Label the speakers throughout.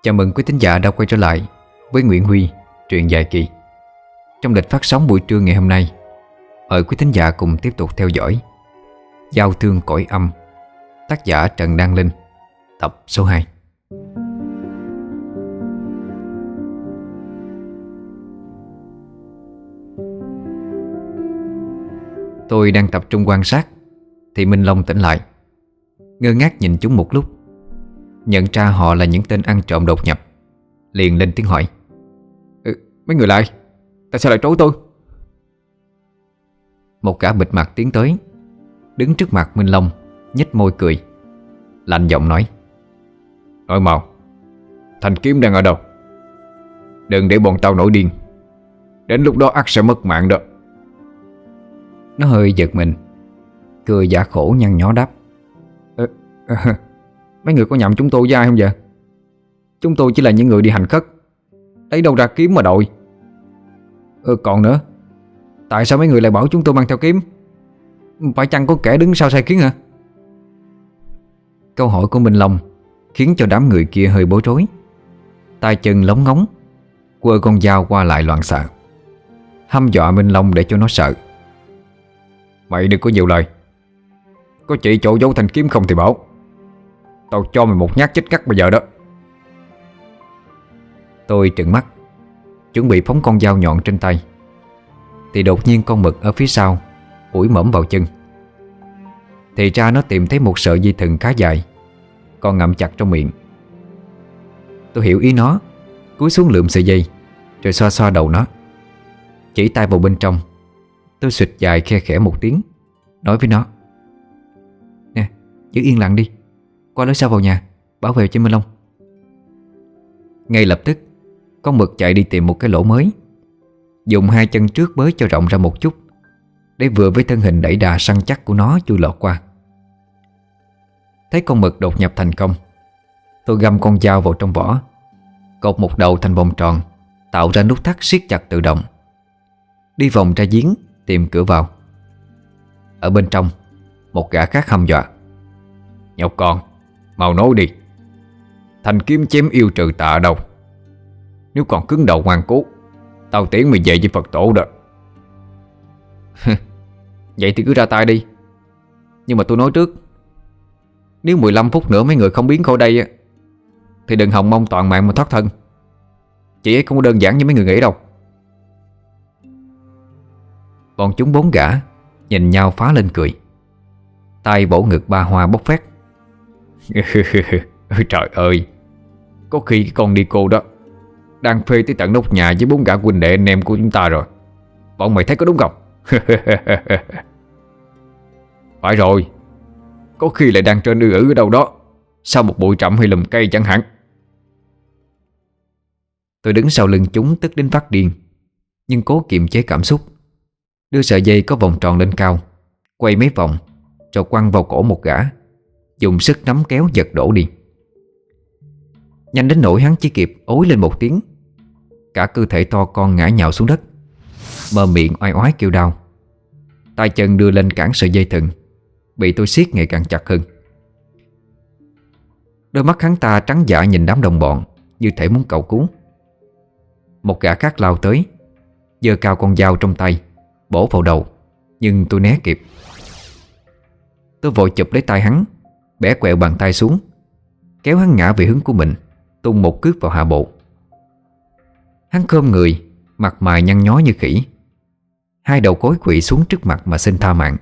Speaker 1: Chào mừng quý thính giả đã quay trở lại với Nguyễn Huy, truyện dài kỳ. Trong lịch phát sóng buổi trưa ngày hôm nay, mời quý thính giả cùng tiếp tục theo dõi Giao thương cõi âm, tác giả Trần Đăng Linh, tập số 2. Tôi đang tập trung quan sát thì Minh Long tỉnh lại, ngơ ngác nhìn chúng một lúc, nhận ra họ là những tên ăn trộm đột nhập, liền lên tiếng hỏi: Mấy người lại, tại sao lại trối tôi? Một gã bịt mặt tiến tới, đứng trước mặt Minh Long, nhếch môi cười, lạnh giọng nói: Nói mau, thanh kiếm đang ở đâu? Đừng để bọn tao nổi điên, đến lúc đó ắt sẽ mất mạng đó. Nó hơi giật mình, cười giả khổ nhăn nhó đáp: Mấy người có nhầm chúng tôi với ai không vậy? Chúng tôi chỉ là những người đi hành khất, lấy đâu ra kiếm mà đội. Còn nữa, tại sao mấy người lại bảo chúng tôi mang theo kiếm? Phải chăng có kẻ đứng sau sai khiến hả? Câu hỏi của Minh Long khiến cho đám người kia hơi bối rối, tay chân lóng ngóng, quơ con dao qua lại loạn xạ, hăm dọa Minh Long để cho nó sợ. Mày đừng có nhiều lời, có chỉ chỗ giấu thanh kiếm không thì bảo, tao cho mày một nhát chết ngắt bây giờ đó. Tôi trừng mắt, chuẩn bị phóng con dao nhọn trên tay, thì đột nhiên con mực ở phía sau ủi mõm vào chân. Thì ra nó tìm thấy một sợi dây thừng khá dài, còn ngậm chặt trong miệng. Tôi hiểu ý nó, cúi xuống lượm sợi dây, rồi xoa xoa đầu nó, chỉ tay vào bên trong. Tôi xịt dài khe khẽ một tiếng, nói với nó: Nè, giữ yên lặng đi, qua lối sau vào nhà, bảo vệ cho Minh Long. Ngay lập tức, con mực chạy đi tìm một cái lỗ mới, dùng hai chân trước bới cho rộng ra một chút, để vừa với thân hình đẩy đà săn chắc của nó chui lọt qua. Thấy con mực đột nhập thành công, tôi găm con dao vào trong vỏ, cột một đầu thành vòng tròn, tạo ra nút thắt siết chặt tự động, đi vòng ra giếng tìm cửa vào. Ở bên trong, một gã khác hăm dọa: Nhóc con, mau nói đi, thanh kiếm chém yêu trừ tà ở đâu? Nếu còn cứng đầu ngoan cố, tao tiễn mày về với Phật tổ đó. Vậy thì cứ ra tay đi. Nhưng mà tôi nói trước, nếu 15 phút nữa mấy người không biến khỏi đây thì đừng hòng mong toàn mạng mà thoát thân. Chị ấy không có đơn giản như mấy người nghĩ đâu. Bọn chúng 4 gã nhìn nhau phá lên cười, tay vỗ ngực ba hoa bốc phét. Trời ơi, có khi cái con đi cô đó đang phê tới tận nóc nhà với 4 gã huynh đệ anh em của chúng ta rồi. Bọn mày thấy có đúng không? Phải rồi, có khi lại đang trên ư ở đâu đó, sau một bụi rậm hay lùm cây chẳng hạn. Tôi đứng sau lưng chúng tức đến phát điên, nhưng cố kiềm chế cảm xúc, đưa sợi dây có vòng tròn lên cao, quay mấy vòng rồi quăng vào cổ một gã, dùng sức nắm kéo giật đổ đi. Nhanh đến nỗi hắn chỉ kịp ối lên một tiếng, cả cơ thể to con ngã nhào xuống đất, mờ miệng oai oái kêu đau. Tay chân đưa lên cản sợi dây thừng, bị tôi siết ngày càng chặt hơn. Đôi mắt hắn ta trắng dã nhìn đám đồng bọn, như thể muốn cầu cứu. Một gã khác lao tới, giơ cao con dao trong tay, bổ vào đầu, nhưng tôi né kịp. Tôi vội chụp lấy tay hắn, bẻ quẹo bàn tay xuống, kéo hắn ngã về hướng của mình, tung một cước vào hạ bộ. Hắn khom người, mặt mày nhăn nhó như khỉ, hai đầu gối quỵ xuống trước mặt mà xin tha mạng.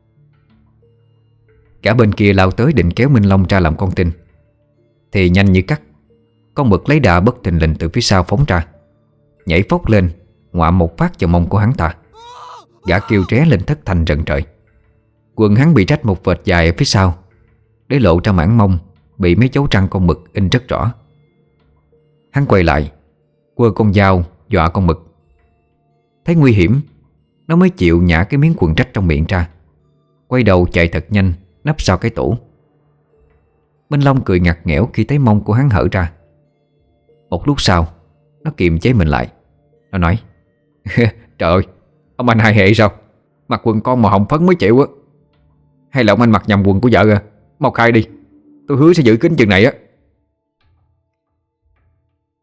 Speaker 1: Cả bên kia lao tới định kéo Minh Long ra làm con tin, thì nhanh như cắt, con mực lấy đà bất thình lình từ phía sau phóng ra, nhảy phốc lên, ngoạm một phát vào mông của hắn ta. Gã kêu ré lên thất thanh rần trời. Quần hắn bị rách một vệt dài ở phía sau, để lộ ra mảng mông bị mấy dấu răng con mực in rất rõ. Hắn quay lại, quơ con dao dọa con mực. Thấy nguy hiểm, nó mới chịu nhả cái miếng quần rách trong miệng ra, quay đầu chạy thật nhanh nấp sau cái tủ. Minh Long cười ngặt nghẽo khi thấy mông của hắn hở ra. Một lúc sau, nó kiềm chế mình lại. Nó nói: Trời ơi, ông anh hai hệ sao? Mặc quần con màu hồng phấn mới chịu á. Hay là ông anh mặc nhầm quần của vợ à? Mau khai đi, tôi hứa sẽ giữ kín chừng này á.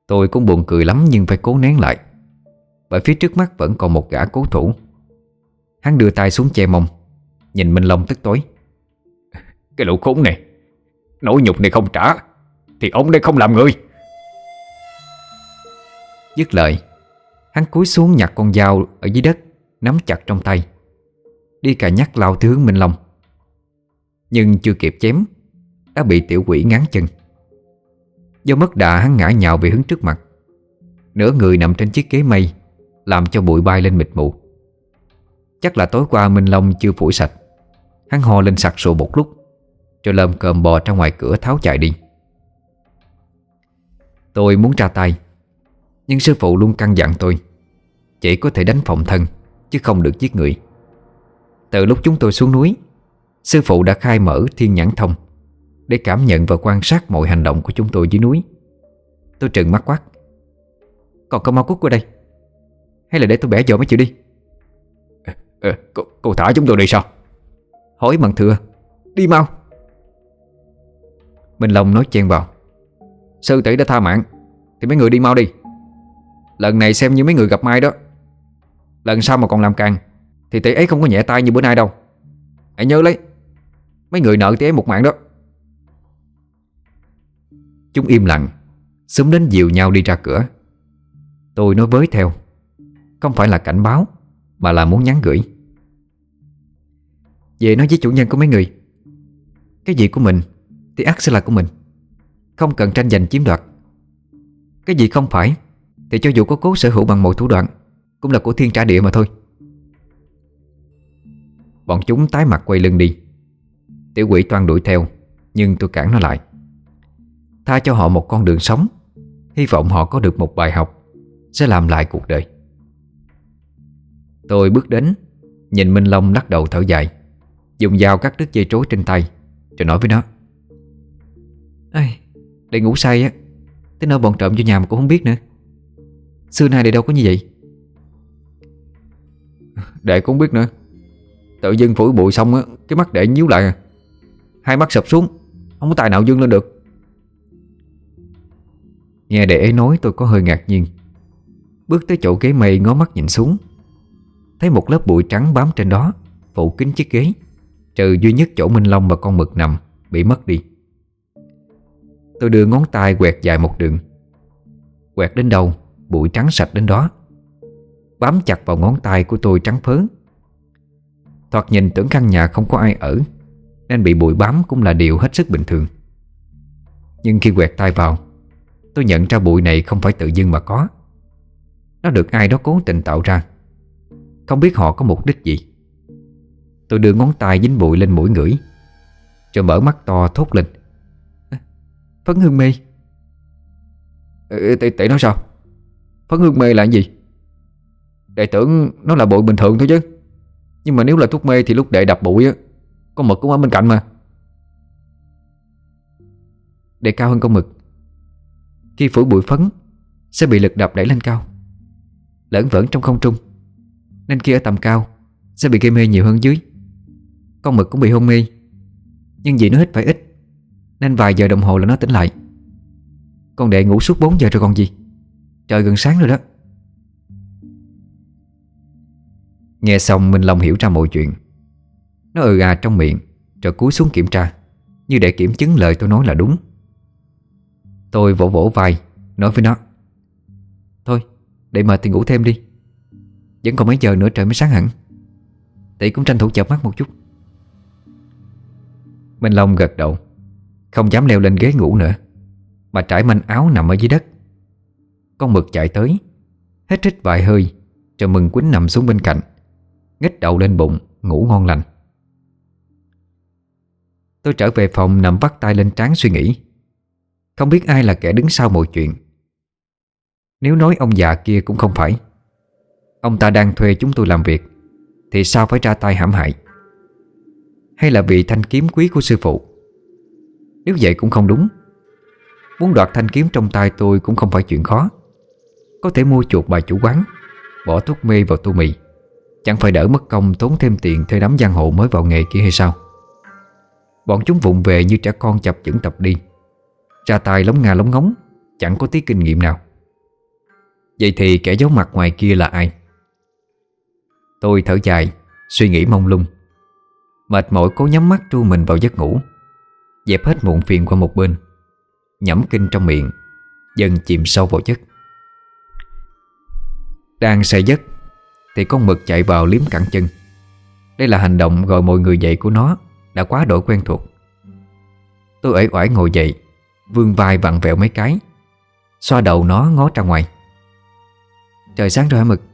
Speaker 1: Tôi cũng buồn cười lắm nhưng phải cố nén lại, bởi phía trước mắt vẫn còn một gã cố thủ. Hắn đưa tay xuống che mông, nhìn Minh Long tức tối. Cái lũ khốn này, nỗi nhục này không trả thì ông đây không làm người. Dứt lời, hắn cúi xuống nhặt con dao ở dưới đất, nắm chặt trong tay, đi cà nhắc lao tới hướng Minh Long. Nhưng chưa kịp chém đã bị tiểu quỷ ngáng chân. Do mất đà, hắn ngã nhào về hướng trước mặt, nửa người nằm trên chiếc ghế mây, làm cho bụi bay lên mịt mù. Chắc là tối qua Minh Long chưa phủi sạch. Hắn ho lên sặc sụa một lúc, rồi lồm cồm bò ra ngoài cửa tháo chạy đi. Tôi muốn ra tay, nhưng sư phụ luôn căn dặn tôi chỉ có thể đánh phòng thân, chứ không được giết người. Từ lúc chúng tôi xuống núi, sư phụ đã khai mở thiên nhãn thông để cảm nhận và quan sát mọi hành động của chúng tôi dưới núi. Tôi trừng mắt quát: Còn có mau cút qua đây, hay là để tôi bẻ vợ mới chịu đi? Cô thả chúng tôi đi sao? Hỏi bằng thừa, đi mau. Minh Long nói chen vào: Sư tỷ đã tha mạng thì mấy người đi mau đi. Lần này xem như mấy người gặp may đó. Lần sau mà còn làm càng thì tỷ ấy không có nhẹ tay như bữa nay đâu. Hãy nhớ lấy, mấy người nợ tỷ ấy một mạng đó. Chúng im lặng, xúm đến dìu nhau đi ra cửa. Tôi nói với theo, không phải là cảnh báo, mà là muốn nhắn gửi: Về nói với chủ nhân của mấy người, cái gì của mình thì ắt sẽ là của mình, không cần tranh giành chiếm đoạt. Cái gì không phải thì cho dù có cố sở hữu bằng mọi thủ đoạn cũng là của thiên trả địa mà thôi. Bọn chúng tái mặt quay lưng đi. Tiểu quỷ toan đuổi theo, nhưng tôi cản nó lại, tha cho họ một con đường sống, hy vọng họ có được một bài học sẽ làm lại cuộc đời. Tôi bước đến, nhìn Minh Long lắc đầu thở dài, dùng dao cắt đứt dây trối trên tay, rồi nói với nó: Để ngủ say á, tới nơi bọn trộm vô nhà mà cũng không biết nữa. Xưa nay đây đâu có như vậy. Đệ cũng biết nữa. Tự dưng phủi bụi xong á, cái mắt đệ nhíu lại, hai mắt sụp xuống, không có tài nào dương lên được. Nghe đệ ấy nói tôi có hơi ngạc nhiên. Bước tới chỗ ghế mây ngó mắt nhìn xuống, thấy một lớp bụi trắng bám trên đó, phủ kín chiếc ghế, trừ duy nhất chỗ Minh Long và con mực nằm bị mất đi. Tôi đưa ngón tay quẹt dài một đường. Quẹt đến đâu bụi trắng sạch đến đó, bám chặt vào ngón tay của tôi trắng phớ. Thoạt nhìn tưởng căn nhà không có ai ở, nên bị bụi bám cũng là điều hết sức bình thường. Nhưng khi quẹt tay vào, tôi nhận ra bụi này không phải tự dưng mà có. Nó được ai đó cố tình tạo ra. Không biết họ có mục đích gì. Tôi đưa ngón tay dính bụi lên mũi ngửi, rồi mở mắt to thốt lên: Phấn hương mê. Tỷ nói sao? Phấn hương mê là cái gì? Đệ tưởng nó là bụi bình thường thôi chứ. Nhưng mà nếu là thuốc mê thì lúc đệ đập bụi á, con mực cũng ở bên cạnh mà. Đệ cao hơn con mực. Khi phủi bụi phấn sẽ bị lực đập đẩy lên cao, lởn vởn trong không trung, nên khi ở tầm cao sẽ bị gây mê nhiều hơn dưới. Con mực cũng bị hôn mê, nhưng vì nó hít phải ít nên vài giờ đồng hồ là nó tỉnh lại. Con đệ ngủ suốt 4 giờ rồi còn gì. Trời gần sáng rồi đó. Nghe xong Minh Long hiểu ra mọi chuyện. Nó trong miệng, rồi cúi xuống kiểm tra, như để kiểm chứng lời tôi nói là đúng. Tôi vỗ vỗ vai, nói với nó: Thôi, để mệt thì ngủ thêm đi. Vẫn còn mấy giờ nữa trời mới sáng hẳn. Tỷ cũng tranh thủ chợp mắt một chút. Minh Long gật đầu, không dám leo lên ghế ngủ nữa, mà trải manh áo nằm ở dưới đất. Con mực chạy tới, hít vài hơi, rồi mừng quýnh nằm xuống bên cạnh, nghếch đầu lên bụng, ngủ ngon lành. Tôi trở về phòng nằm vắt tay lên trán suy nghĩ. Không biết ai là kẻ đứng sau mọi chuyện. Nếu nói ông già kia cũng không phải. Ông ta đang thuê chúng tôi làm việc thì sao phải ra tay hãm hại? Hay là vì thanh kiếm quý của sư phụ? Nếu vậy cũng không đúng. Muốn đoạt thanh kiếm trong tay tôi cũng không phải chuyện khó. Có thể mua chuộc bà chủ quán, bỏ thuốc mê vào tô mì, chẳng phải đỡ mất công tốn thêm tiền thuê đám giang hồ mới vào nghề kia hay sao? Bọn chúng vụng về như trẻ con chập chững tập đi, ra tay lóng nga lóng ngóng, chẳng có tí kinh nghiệm nào. Vậy thì kẻ giấu mặt ngoài kia là ai? Tôi thở dài, suy nghĩ mông lung. Mệt mỏi cố nhắm mắt tru mình vào giấc ngủ, dẹp hết muộn phiền qua một bên, nhẩm kinh trong miệng, dần chìm sâu vào giấc. Đang say giấc thì con mực chạy vào liếm cẳng chân. Đây là hành động gọi mọi người dậy của nó đã quá đổi quen thuộc. Tôi uể oải ngồi dậy, vươn vai vặn vẹo mấy cái, xoa đầu nó ngó ra ngoài. Trời sáng rồi hả Mực?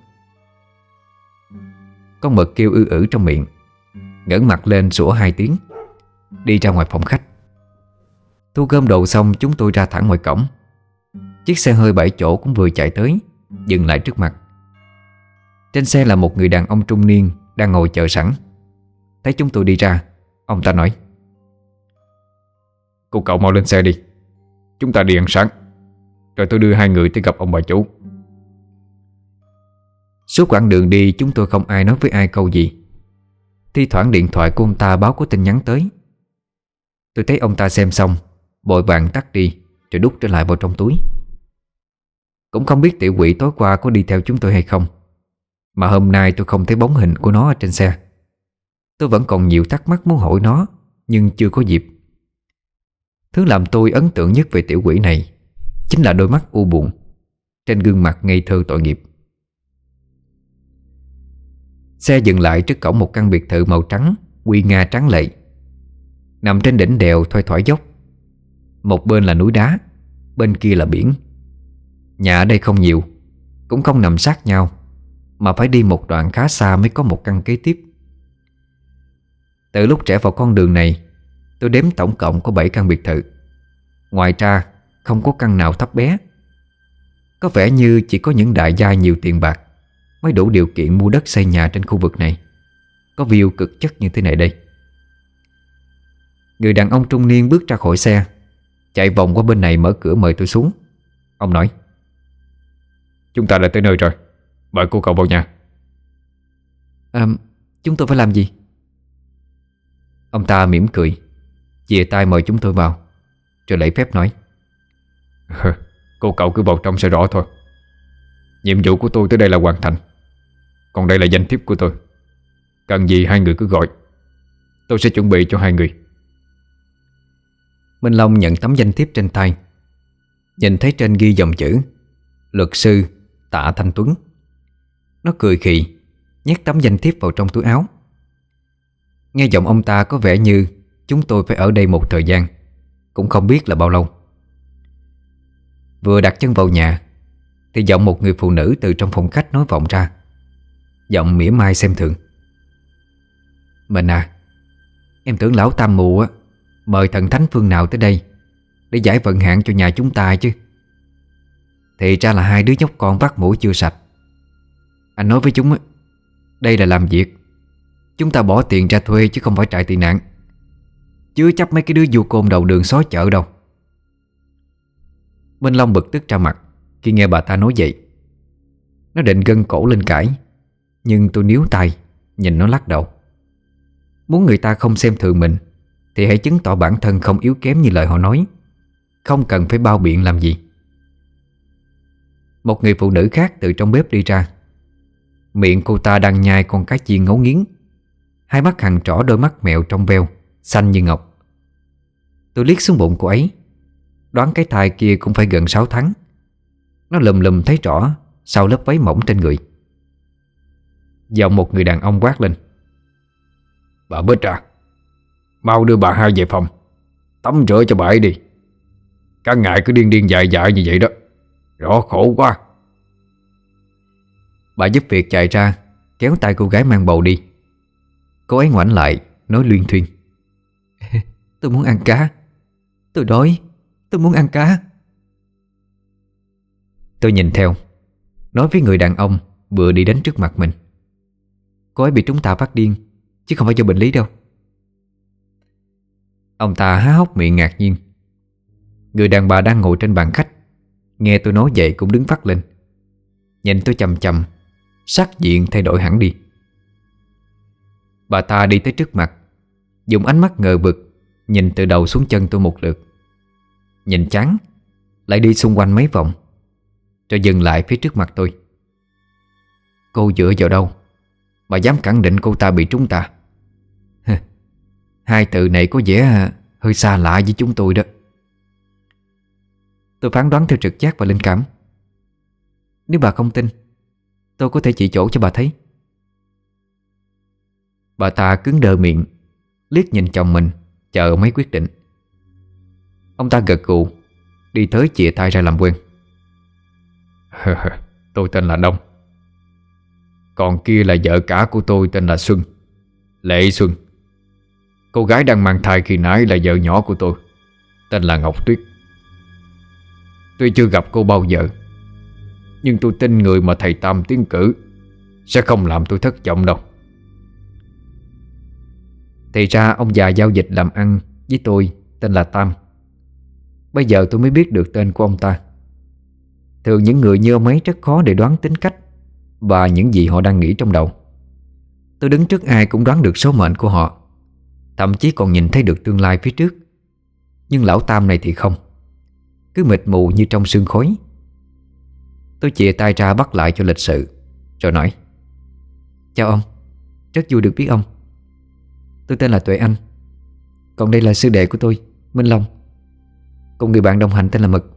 Speaker 1: Con mực kêu trong miệng, ngẩng mặt lên sủa 2 tiếng, đi ra ngoài phòng khách. Thu gom đồ xong chúng tôi ra thẳng ngoài cổng. Chiếc xe hơi 7 chỗ cũng vừa chạy tới, dừng lại trước mặt. Trên xe là một người đàn ông trung niên đang ngồi chờ sẵn. Thấy chúng tôi đi ra, ông ta nói: "Cô cậu mau lên xe đi, chúng ta đi ăn sáng, rồi tôi đưa 2 người tới gặp ông bà chủ." Suốt quãng đường đi chúng tôi không ai nói với ai câu gì. Thi thoảng điện thoại của ông ta báo có tin nhắn tới. Tôi thấy ông ta xem xong, vội vàng tắt đi rồi đút trở lại vào trong túi. Cũng không biết tiểu quỷ tối qua có đi theo chúng tôi hay không, mà hôm nay tôi không thấy bóng hình của nó ở trên xe. Tôi vẫn còn nhiều thắc mắc muốn hỏi nó, nhưng chưa có dịp. Thứ làm tôi ấn tượng nhất về tiểu quỷ này chính là đôi mắt u buồn trên gương mặt ngây thơ tội nghiệp. Xe dừng lại trước cổng một căn biệt thự màu trắng, nguy nga tráng lệ, nằm trên đỉnh đèo thoai thoải dốc. Một bên là núi đá, bên kia là biển. Nhà ở đây không nhiều, cũng không nằm sát nhau, mà phải đi một đoạn khá xa mới có một căn kế tiếp. Từ lúc trẻ vào con đường này, tôi đếm tổng cộng có 7 căn biệt thự. Ngoài ra không có căn nào thấp bé. Có vẻ như chỉ có những đại gia nhiều tiền bạc mới đủ điều kiện mua đất xây nhà trên khu vực này, có view cực chất như thế này đây. Người đàn ông trung niên bước ra khỏi xe, chạy vòng qua bên này mở cửa mời tôi xuống. Ông nói: "Chúng ta đã tới nơi rồi, mời cô cậu vào nhà." Chúng tôi phải làm gì?" Ông ta mỉm cười, chìa tay mời chúng tôi vào, rồi lễ phép nói: "Cô cậu cứ vào trong sẽ rõ thôi. Nhiệm vụ của tôi tới đây là hoàn thành. Còn đây là danh thiếp của tôi. Cần gì 2 người cứ gọi, tôi sẽ chuẩn bị cho 2 người." Minh Long nhận tấm danh thiếp trên tay, nhìn thấy trên ghi dòng chữ luật sư Tạ Thanh Tuấn. Nó cười khì, nhét tấm danh thiếp vào trong túi áo. Nghe giọng ông ta có vẻ như chúng tôi phải ở đây một thời gian, cũng không biết là bao lâu. Vừa đặt chân vào nhà thì giọng một người phụ nữ từ trong phòng khách nói vọng ra, giọng mỉa mai xem thường: "Mình à, em tưởng lão tam mù á mời thần thánh phương nào tới đây để giải vận hạn cho nhà chúng ta chứ. Thì ra là 2 đứa nhóc con vắt mũi chưa sạch. Anh nói với chúng á, đây là làm việc, chúng ta bỏ tiền ra thuê chứ không phải trại tị nạn. Chưa chấp mấy cái đứa du côn đầu đường xó chợ đâu." Minh Long bực tức ra mặt khi nghe bà ta nói vậy. Nó định gân cổ lên cãi, nhưng tôi níu tay nhìn nó lắc đầu. Muốn người ta không xem thường mình thì hãy chứng tỏ bản thân không yếu kém như lời họ nói, không cần phải bao biện làm gì. Một người phụ nữ khác từ trong bếp đi ra. Miệng cô ta đang nhai con cá chiên ngấu nghiến, hai mắt hằn trỏ đôi mắt mèo trong veo, xanh như ngọc. Tôi liếc xuống bụng cô ấy, đoán cái thai kia cũng phải gần 6 tháng. Nó lùm lùm thấy rõ sau lớp váy mỏng trên người. Giọng một người đàn ông quát lên: "Bà Bích à, mau đưa bà hai về phòng tắm rửa cho bà ấy đi. Cả ngày cứ điên điên dại dại như vậy đó, rõ khổ quá." Bà giúp việc chạy ra, kéo tay cô gái mang bầu đi. Cô ấy ngoảnh lại nói luyên thuyên: "Tôi muốn ăn cá, tôi đói, tôi muốn ăn cá." Tôi nhìn theo, nói với người đàn ông vừa đi đến trước mặt mình: "Cô ấy bị chúng ta phát điên, chứ không phải do bệnh lý đâu." Ông ta há hốc miệng ngạc nhiên. Người đàn bà đang ngồi trên bàn khách nghe tôi nói vậy cũng đứng phắt lên, nhìn tôi chằm chằm, sắc diện thay đổi hẳn đi. Bà ta đi tới trước mặt, dùng ánh mắt ngờ vực nhìn từ đầu xuống chân tôi một lượt, nhìn chán, lại đi xung quanh mấy vòng, rồi dừng lại phía trước mặt tôi. Cô dựa vào đâu mà dám khẳng định cô ta bị trúng tà? Hai từ này có vẻ hơi xa lạ với chúng tôi đó. Tôi phán đoán theo trực giác và linh cảm. Nếu bà không tin, tôi có thể chỉ chỗ cho bà thấy. Bà ta cứng đơ miệng, liếc nhìn chồng mình, chờ mấy quyết định. Ông ta gật gù, đi tới chìa tay ra làm quen. Tôi tên là Đông. Còn kia là vợ cả của tôi tên là Xuân, Lệ Xuân. Cô gái đang mang thai khi nãy là vợ nhỏ của tôi, tên là Ngọc Tuyết. Tuy chưa gặp cô bao giờ, nhưng tôi tin người mà thầy Tam tiến cử sẽ không làm tôi thất vọng đâu. Thì ra ông già giao dịch làm ăn với tôi tên là Tam. Bây giờ tôi mới biết được tên của ông ta. Thường những người như ông ấy rất khó để đoán tính cách và những gì họ đang nghĩ trong đầu. Tôi đứng trước ai cũng đoán được số mệnh của họ, thậm chí còn nhìn thấy được tương lai phía trước. Nhưng lão Tam này thì không, cứ mịt mù như trong sương khói. Tôi chìa tay ra bắt lại cho lịch sự, rồi nói: Chào ông, rất vui được biết ông. Tôi tên là Tuệ Anh. Còn đây là sư đệ của tôi, Minh Long, cùng người bạn đồng hành tên là Mực.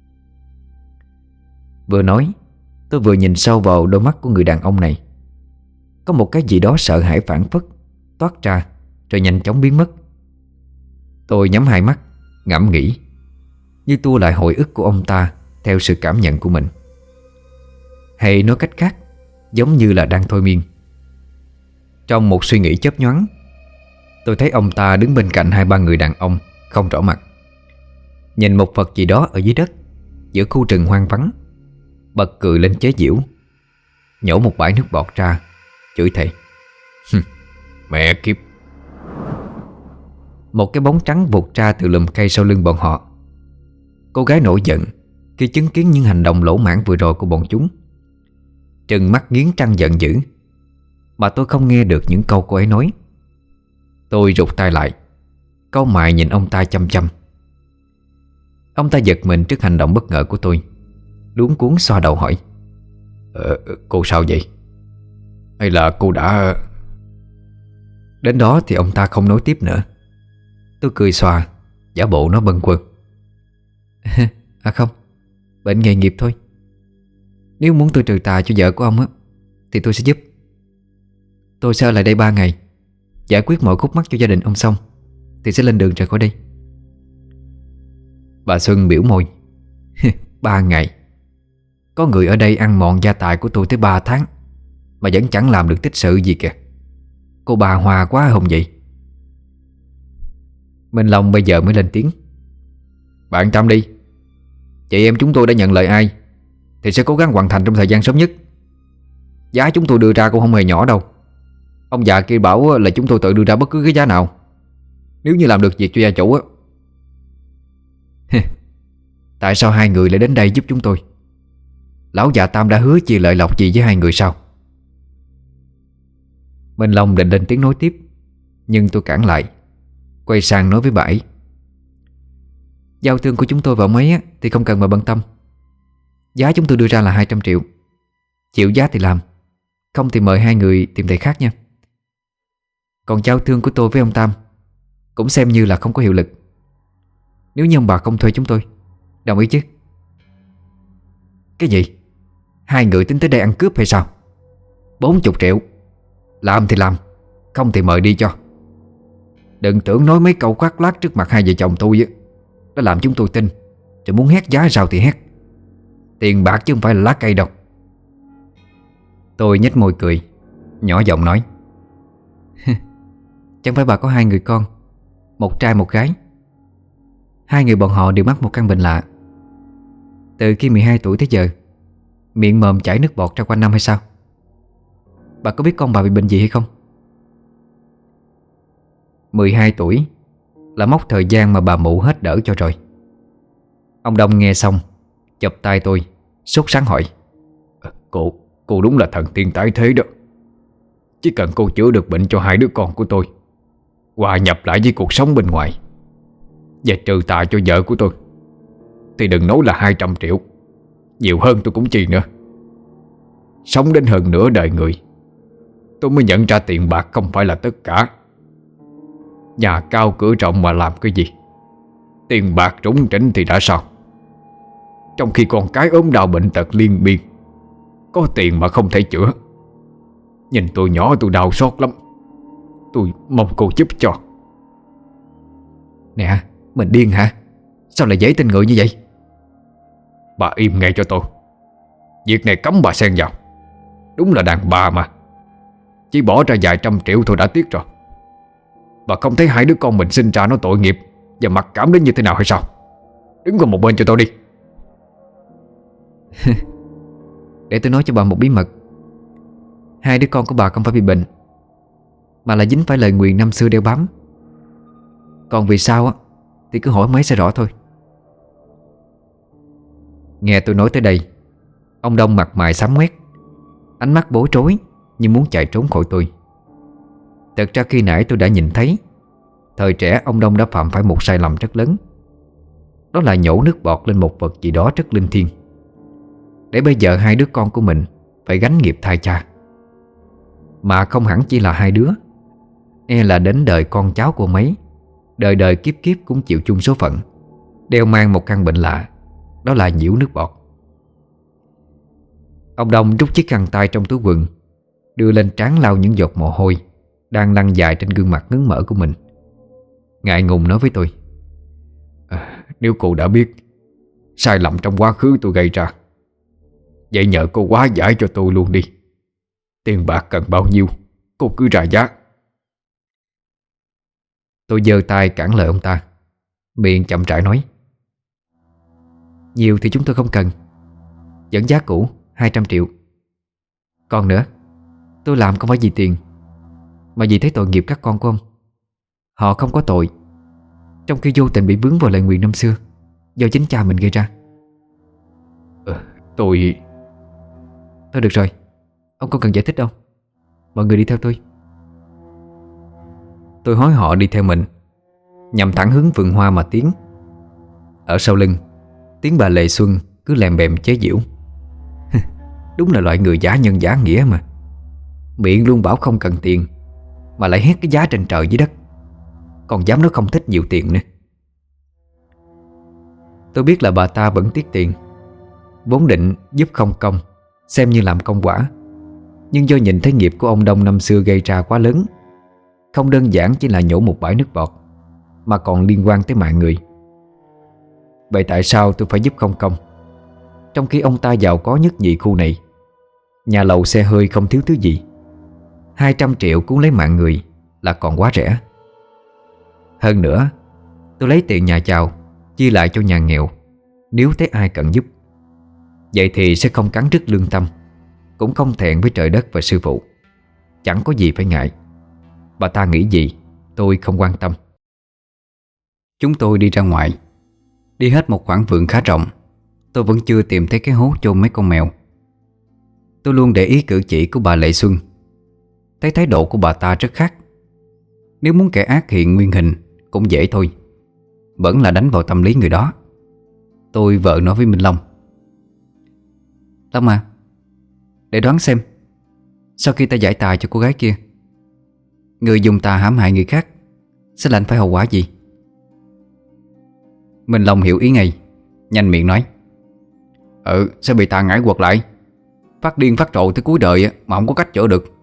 Speaker 1: Vừa nói, tôi vừa nhìn sâu vào đôi mắt của người đàn ông này. Có một cái gì đó sợ hãi phảng phất toát ra, rồi nhanh chóng biến mất. Tôi nhắm hai mắt, ngẫm nghĩ, như tua lại hồi ức của ông ta theo sự cảm nhận của mình. Hay nói cách khác, giống như là đang thôi miên. Trong một suy nghĩ chớp nhoáng, tôi thấy ông ta đứng bên cạnh hai ba người đàn ông không rõ mặt, nhìn một vật gì đó ở dưới đất giữa khu rừng hoang vắng, bật cười lên chế giễu, nhổ một bãi nước bọt ra, chửi thề: Mẹ kiếp. Một cái bóng trắng vụt ra từ lùm cây sau lưng bọn họ. Cô gái nổi giận khi chứng kiến những hành động lỗ mãng vừa rồi của bọn chúng, trừng mắt nghiến răng giận dữ, mà tôi không nghe được những câu cô ấy nói. Tôi rụt tay lại, cau mày nhìn ông ta chăm chăm. Ông ta giật mình trước hành động bất ngờ của tôi, luống cuống xoa đầu hỏi: Cô sao vậy? Hay là cô đã... Đến đó thì ông ta không nói tiếp nữa. Tôi cười xòa, giả bộ nó bâng quơ: À không, bệnh nghề nghiệp thôi. Nếu muốn tôi trừ tà cho vợ của ông á, thì tôi sẽ giúp. Tôi sẽ ở lại đây 3 ngày, giải quyết mọi khúc mắc cho gia đình ông xong thì sẽ lên đường rời khỏi đây. Bà Xuân biểu môi: 3 ngày? Có người ở đây ăn mòn gia tài của tôi tới 3 tháng mà vẫn chẳng làm được tích sự gì kìa. Cô bà hòa quá không vậy? Minh Long bây giờ mới lên tiếng: Bạn tâm đi. Chị em chúng tôi đã nhận lời ai thì sẽ cố gắng hoàn thành trong thời gian sớm nhất. Giá chúng tôi đưa ra cũng không hề nhỏ đâu. Ông già kia bảo là chúng tôi tự đưa ra bất cứ cái giá nào, nếu như làm được việc cho gia chủ á. Tại sao hai người lại đến đây giúp chúng tôi? Lão già Tam đã hứa chia lợi lộc gì với hai người sao? Minh Long định lên tiếng nói tiếp, nhưng tôi cản lại, quay sang nói với bà ấy: Giao thương của chúng tôi vào mấy á, thì không cần mà bận tâm. Giá chúng tôi đưa ra là 200 triệu. Chịu giá thì làm, không thì mời hai người tìm thầy khác nha. Còn giao thương của tôi với ông Tam cũng xem như là không có hiệu lực, nếu như ông bà không thuê chúng tôi. Đồng ý chứ? Cái gì? Hai người tính tới đây ăn cướp hay sao? 40 triệu. Làm thì làm, không thì mời đi cho. Đừng tưởng nói mấy câu khoác lác trước mặt hai vợ chồng tôi á, đã làm chúng tôi tin, rồi muốn hét giá sao thì hét. Tiền bạc chứ không phải là lá cây đâu. Tôi nhếch môi cười, nhỏ giọng nói: Chẳng phải bà có 2 người con, một trai một gái. 2 người bọn họ đều mắc một căn bệnh lạ. Từ khi 12 tuổi tới giờ, miệng mồm chảy nước bọt ra quanh năm hay sao? Bà có biết con bà bị bệnh gì hay không? 12 tuổi là mốc thời gian mà bà mụ hết đỡ cho rồi. Ông Đông nghe xong chụp tay tôi, sốt sắng hỏi: Cô đúng là thần tiên tái thế đó. Chỉ cần cô chữa được bệnh cho 2 đứa con của tôi, hòa nhập lại với cuộc sống bên ngoài, và trừ tà cho vợ của tôi, thì đừng nói là 200 triệu,
Speaker 2: Nhiều hơn tôi cũng chi nữa. Sống đến hơn nửa đời người, tôi mới nhận ra tiền bạc không phải là tất cả. Nhà cao cửa rộng mà làm cái gì? Tiền bạc rủng rỉnh thì đã sao? Trong khi con cái ốm đau bệnh tật liên miên, có tiền mà không thể chữa. Nhìn tôi nhỏ tôi đau xót lắm. Tôi mong cô giúp cho.
Speaker 1: Nè, mình điên hả? Sao lại dễ tin người như vậy?
Speaker 2: Bà im ngay cho tôi. Việc này cấm bà xen vào. Đúng là đàn bà mà. Chỉ bỏ ra vài trăm triệu thôi đã tiếc rồi. Bà không thấy hai đứa con mình sinh ra nó tội nghiệp và mặc cảm đến như thế nào hay sao? Đứng qua một bên cho tôi đi.
Speaker 1: Để tôi nói cho bà một bí mật. Hai đứa con của bà không phải bị bệnh, mà là dính phải lời nguyền năm xưa đeo bám. Còn vì sao á thì cứ hỏi mấy sẽ rõ thôi. Nghe tôi nói tới đây, ông Đông mặt mày xám ngoét, ánh mắt bối rối như muốn chạy trốn khỏi tôi. Thật ra khi nãy tôi đã nhìn thấy thời trẻ ông Đông đã phạm phải một sai lầm rất lớn. Đó là nhổ nước bọt lên một vật gì đó rất linh thiêng, để bây giờ hai đứa con của mình phải gánh nghiệp thay cha. Mà không hẳn chỉ là hai đứa, e là đến đời con cháu của mấy, đời đời kiếp kiếp cũng chịu chung số phận, đeo mang một căn bệnh lạ, đó là nhiễu nước bọt. Ông Đông rút chiếc khăn tay trong túi quần, đưa lên trán lau những giọt mồ hôi đang lăn dài trên gương mặt ngấn mỡ của mình. Ngại ngùng nói với tôi:
Speaker 2: Nếu cô đã biết sai lầm trong quá khứ tôi gây ra, vậy nhờ cô hóa giải cho tôi luôn đi. Tiền bạc cần bao nhiêu cô cứ ra giá.
Speaker 1: Tôi giơ tay cản lời ông ta, miệng chậm rãi nói: Nhiều thì chúng tôi không cần, vẫn giá cũ 200 triệu. Còn nữa, tôi làm không phải vì tiền, mà vì thấy tội nghiệp các con của ông. Họ không có tội, trong khi vô tình bị vướng vào lời nguyền năm xưa do chính cha mình gây ra.
Speaker 2: Tôi...
Speaker 1: Thôi được rồi, ông không cần giải thích đâu. Mọi người đi theo tôi. Tôi hối họ đi theo mình, nhằm thẳng hướng vườn hoa mà tiến. Ở sau lưng, tiếng bà Lệ Xuân cứ lèm bèm chế giễu: Đúng là loại người giả nhân giả nghĩa mà. Miệng luôn bảo không cần tiền, mà lại hét cái giá trên trời dưới đất, còn dám nói không thích nhiều tiền nữa. Tôi biết là bà ta vẫn tiếc tiền, vốn định giúp không công, xem như làm công quả. Nhưng do nhìn thấy nghiệp của ông Đông năm xưa gây ra quá lớn, không đơn giản chỉ là nhổ một bãi nước bọt, mà còn liên quan tới mạng người. Vậy tại sao tôi phải giúp không công, trong khi ông ta giàu có nhất nhì khu này, nhà lầu xe hơi không thiếu thứ gì? 200 triệu cứu lấy mạng người là còn quá rẻ. Hơn nữa, tôi lấy tiền nhà giàu chia lại cho nhà nghèo, nếu thấy ai cần giúp. Vậy thì sẽ không cắn rứt lương tâm, cũng không thẹn với trời đất và sư phụ. Chẳng có gì phải ngại. Bà ta nghĩ gì tôi không quan tâm. Chúng tôi đi ra ngoài. Đi hết một khoảng vườn khá rộng, tôi vẫn chưa tìm thấy cái hố chôn mấy con mèo. Tôi luôn để ý cử chỉ của bà Lệ Xuân, thấy thái độ của bà ta rất khác. Nếu muốn kẻ ác hiện nguyên hình cũng dễ thôi, vẫn là đánh vào tâm lý người đó. Tôi vợ nói với Minh Long: Long à, để đoán xem, sau khi ta giải tài cho cô gái kia, người dùng tà hãm hại người khác sẽ lãnh phải hậu quả gì? Minh Long hiểu ý ngay, nhanh miệng nói:
Speaker 2: Sẽ bị tà ngải quật lại, phát điên phát rộ tới cuối đời mà không có cách chữa được.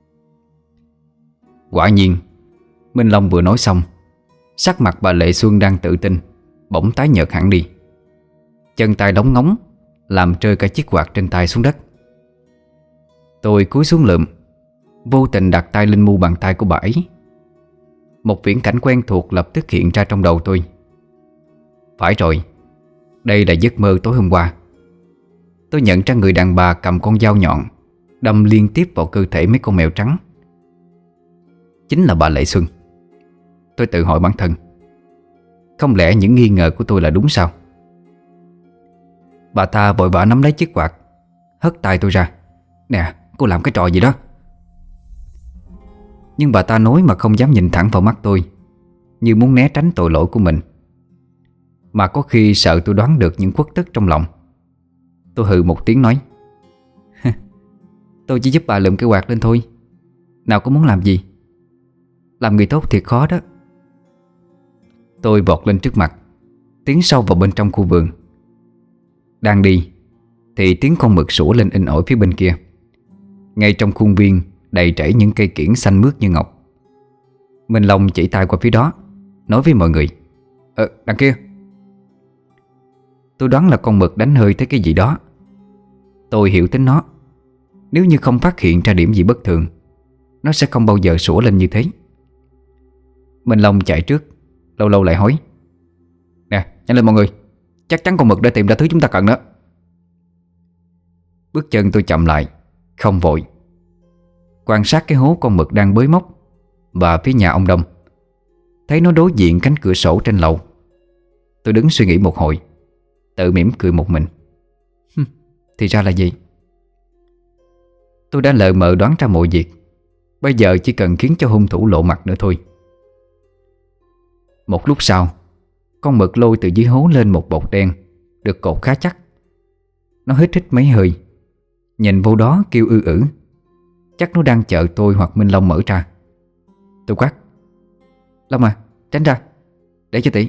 Speaker 1: Quả nhiên, Minh Long vừa nói xong, sắc mặt bà Lệ Xuân đang tự tin bỗng tái nhợt hẳn đi. Chân tay đóng ngóng, làm rơi cả chiếc quạt trên tay xuống đất. Tôi cúi xuống lượm, vô tình đặt tay lên mu bàn tay của bà ấy. Một viễn cảnh quen thuộc lập tức hiện ra trong đầu tôi. Phải rồi, đây là giấc mơ tối hôm qua. Tôi nhận ra người đàn bà cầm con dao nhọn đâm liên tiếp vào cơ thể mấy con mèo trắng chính là bà Lệ Xuân. Tôi tự hỏi bản thân, không lẽ những nghi ngờ của tôi là đúng sao? Bà ta vội vã nắm lấy chiếc quạt, hất tay tôi ra: Nè, cô làm cái trò gì đó? Nhưng bà ta nói mà không dám nhìn thẳng vào mắt tôi, như muốn né tránh tội lỗi của mình. Mà có khi sợ tôi đoán được những khuất tức trong lòng. Tôi hừ một tiếng nói: Tôi chỉ giúp bà lượm cái quạt lên thôi, nào có muốn làm gì. Làm người tốt thiệt khó đó. Tôi vọt lên trước mặt, tiến sâu vào bên trong khu vườn. Đang đi thì tiếng con mực sủa lên inh ỏi phía bên kia. Ngay trong khuôn viên đầy trảy những cây kiểng xanh mướt như ngọc. Minh Long chỉ tay qua phía đó, nói với mọi người: Đằng kia. Tôi đoán là con mực đánh hơi tới cái gì đó. Tôi hiểu tính nó. Nếu như không phát hiện ra điểm gì bất thường, nó sẽ không bao giờ sủa lên như thế. Minh Long chạy trước, lâu lâu lại hỏi: Nè, nhanh lên mọi người, chắc chắn con mực đã tìm ra thứ chúng ta cần đó. Bước chân tôi chậm lại, không vội, quan sát cái hố con mực đang bới móc và phía nhà ông Đông. Thấy nó đối diện cánh cửa sổ trên lầu. Tôi đứng suy nghĩ một hồi, tự mỉm cười một mình. Thì ra là gì? Tôi đã lờ mờ đoán ra mọi việc. Bây giờ chỉ cần khiến cho hung thủ lộ mặt nữa thôi. Một lúc sau, con mực lôi từ dưới hố lên một bột đen được cột khá chắc. Nó hít hít mấy hơi, nhìn vô đó kêu ư ử. Chắc nó đang chờ tôi hoặc Minh Long mở ra. Tôi quát: Long à, tránh ra, để cho tỷ.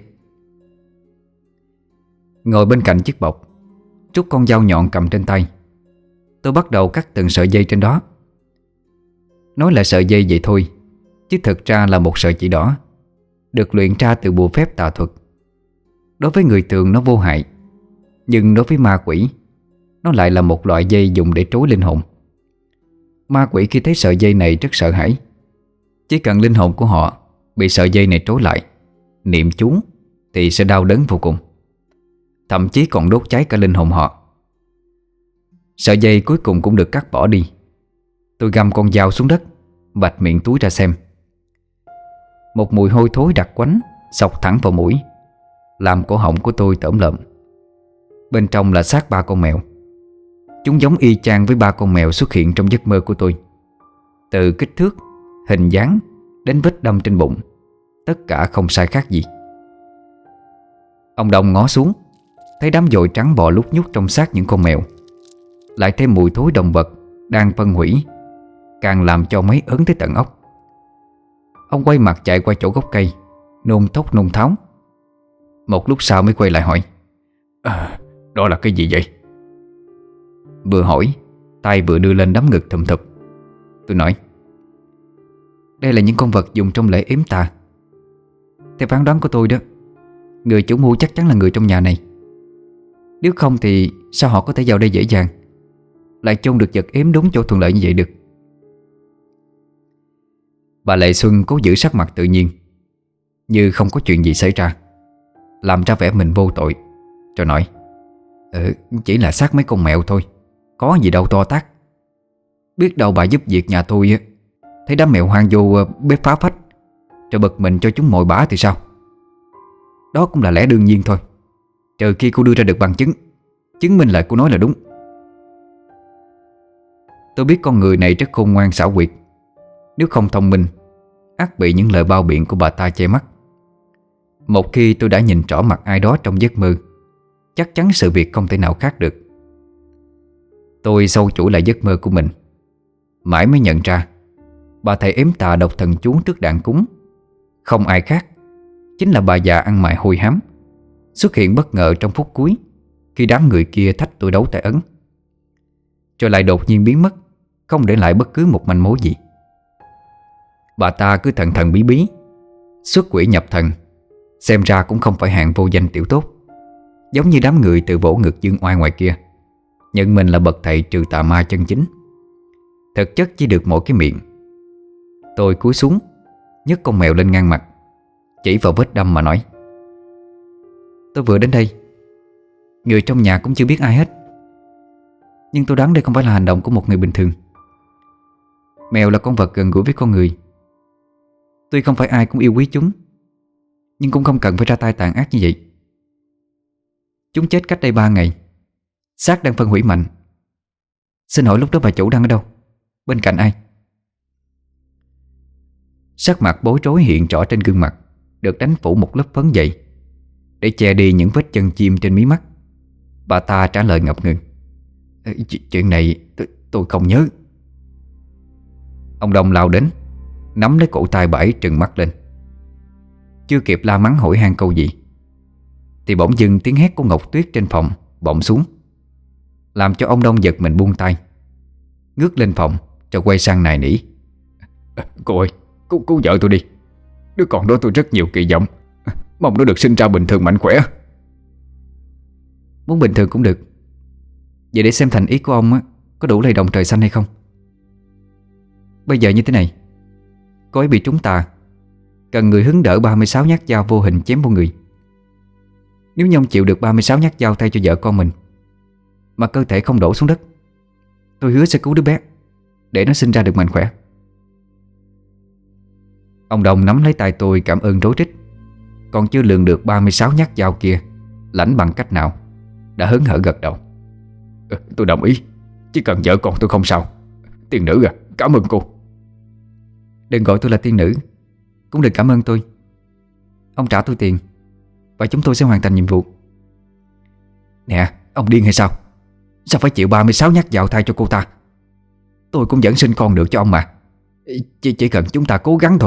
Speaker 1: Ngồi bên cạnh chiếc bọc, trút con dao nhọn cầm trên tay, tôi bắt đầu cắt từng sợi dây trên đó. Nói là sợi dây vậy thôi, chứ thực ra là một sợi chỉ đỏ, được luyện ra từ bùa phép tà thuật. Đối với người thường nó vô hại, nhưng đối với ma quỷ, nó lại là một loại dây dùng để trối linh hồn. Ma quỷ khi thấy sợi dây này rất sợ hãi. Chỉ cần linh hồn của họ bị sợi dây này trối lại, niệm chú thì sẽ đau đớn vô cùng, thậm chí còn đốt cháy cả linh hồn họ. Sợi dây cuối cùng cũng được cắt bỏ đi. Tôi găm con dao xuống đất, vạch miệng túi ra xem. Một mùi hôi thối đặc quánh xộc thẳng vào mũi, làm cổ họng của tôi tởm lợm. Bên trong là xác 3 con mèo. Chúng giống y chang với 3 con mèo xuất hiện trong giấc mơ của tôi. Từ kích thước, hình dáng đến vết đâm trên bụng, tất cả không sai khác gì. Ông Đông ngó xuống, thấy đám dội trắng bò lút nhút trong xác những con mèo, lại thêm mùi thối động vật đang phân hủy, càng làm cho mấy ớn tới tận óc. Ông quay mặt chạy qua chỗ gốc cây, nôn thốc nôn tháo. Một lúc sau mới quay lại hỏi: Đó là cái gì vậy? Vừa hỏi, tay vừa đưa lên đấm ngực thùm thụp. Tôi nói: Đây là những con vật dùng trong lễ yếm tà. Theo phán đoán của tôi đó, người chủ mưu chắc chắn là người trong nhà này. Nếu không thì sao họ có thể vào đây dễ dàng, lại chôn được vật yếm đúng chỗ thuận lợi như vậy được? Bà Lệ Xuân cố giữ sắc mặt tự nhiên, như không có chuyện gì xảy ra, làm ra vẻ mình vô tội, rồi nói: Chỉ là xác mấy con mèo thôi, có gì đâu to tát. Biết đâu bà giúp việc nhà tôi, thấy đám mèo hoang vô bếp phá phách, rồi bực mình cho chúng mồi bả thì sao? Đó cũng là lẽ đương nhiên thôi, trừ khi cô đưa ra được bằng chứng chứng minh lại cô nói là đúng. Tôi biết con người này rất khôn ngoan xảo quyệt. Nếu không thông minh, ắt bị những lời bao biện của bà ta che mắt. Một khi tôi đã nhìn rõ mặt ai đó trong giấc mơ, chắc chắn sự việc không thể nào khác được. Tôi sâu chuỗi lại giấc mơ của mình, mãi mới nhận ra bà thầy ếm tà độc thần chú trước đạn cúng không ai khác, chính là bà già ăn mày hôi hám, xuất hiện bất ngờ trong phút cuối khi đám người kia thách tôi đấu tại ấn, rồi lại đột nhiên biến mất, không để lại bất cứ một manh mối gì. Bà ta cứ thần thần bí bí, xuất quỷ nhập thần, xem ra cũng không phải hạng vô danh tiểu tốt, giống như đám người từ vỗ ngực dương oai ngoài kia, nhận mình là bậc thầy trừ tà ma chân chính. Thực chất chỉ được mỗi cái miệng. Tôi cúi xuống, nhấc con mèo lên ngang mặt, chỉ vào vết đâm mà nói: Tôi vừa đến đây, người trong nhà cũng chưa biết ai hết, nhưng tôi đoán đây không phải là hành động của một người bình thường. Mèo là con vật gần gũi với con người. Tuy không phải ai cũng yêu quý chúng, nhưng cũng không cần phải ra tay tàn ác như vậy. Chúng chết cách đây 3 ngày, xác đang phân hủy mạnh. Xin hỏi lúc đó bà chủ đang ở đâu? Bên cạnh ai? Sắc mặt bối rối hiện rõ trên gương mặt, được đánh phủ một lớp phấn dày để che đi những vết chân chim trên mí mắt. Bà ta trả lời ngập ngừng:
Speaker 2: Chuyện này tôi không nhớ.
Speaker 1: Ông Đông lao đến, nắm lấy cổ tay bà ấy trừng mắt lên. Chưa kịp la mắng hỏi han câu gì thì bỗng dưng tiếng hét của Ngọc Tuyết trên phòng vọng xuống, làm cho ông Đông giật mình buông tay, ngước lên phòng rồi quay sang nài nỉ.
Speaker 2: Cô ơi, cứu vợ tôi đi. Đứa con đó tôi rất nhiều kỳ vọng, mong nó được sinh ra bình thường mạnh khỏe.
Speaker 1: Muốn bình thường cũng được. Vậy để xem thành ý của ông có đủ lay động trời xanh hay không. Bây giờ như thế này, cô ấy bị trúng tà, cần người hứng đỡ 36 nhát dao vô hình chém vô người. Nếu như ông chịu được 36 nhát dao thay cho vợ con mình mà cơ thể không đổ xuống đất, tôi hứa sẽ cứu đứa bé để nó sinh ra được mạnh khỏe. Ông Đông nắm lấy tay tôi cảm ơn rối rít, còn chưa lường được 36 nhát dao kia lãnh bằng cách nào, đã hớn hở gật đầu.
Speaker 2: Tôi đồng ý. Chỉ cần vợ con tôi không sao. Tiên nữ à, cảm ơn cô.
Speaker 1: Đừng gọi tôi là tiên nữ, cũng đừng cảm ơn tôi. Ông trả tôi tiền và chúng tôi sẽ hoàn thành nhiệm vụ.
Speaker 2: Nè, ông điên hay sao? Sao phải chịu 36 nhát dao thay cho cô ta? Tôi cũng vẫn sinh con được cho ông mà. Chỉ cần chúng ta cố gắng thôi.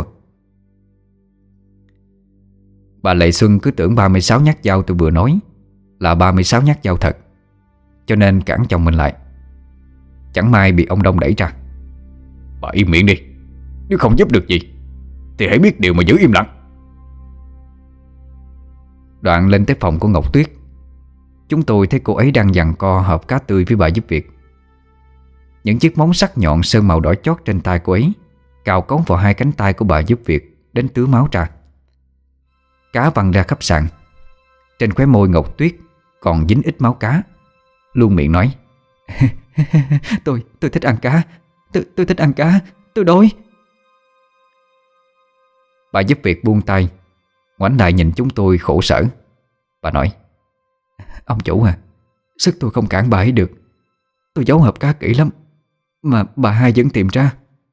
Speaker 1: Bà Lệ Xuân cứ tưởng 36 nhát dao tôi vừa nói là 36 nhát dao thật, cho nên cản chồng mình lại. Chẳng may bị ông Đông đẩy ra.
Speaker 2: Bà im miệng đi. Nếu không giúp được gì thì hãy biết điều mà giữ im lặng.
Speaker 1: Đoạn lên tới phòng của Ngọc Tuyết. Chúng tôi thấy cô ấy đang giằng co hộp cá tươi với bà giúp việc. Những chiếc móng sắc nhọn sơn màu đỏ chót trên tay cô ấy cào cống vào hai cánh tay của bà giúp việc đến tứa máu ra. Cá văng ra khắp sàn. Trên khóe môi Ngọc Tuyết còn dính ít máu cá, luôn miệng nói: Tôi thích ăn cá. Tôi thích ăn cá. Tôi đói. Bà giúp việc buông tay, ngoảnh lại nhìn chúng tôi khổ sở. Bà nói: Ông chủ à, sức tôi không cản bà ấy được. Tôi giấu hộp cá kỹ lắm mà bà hai vẫn tìm ra.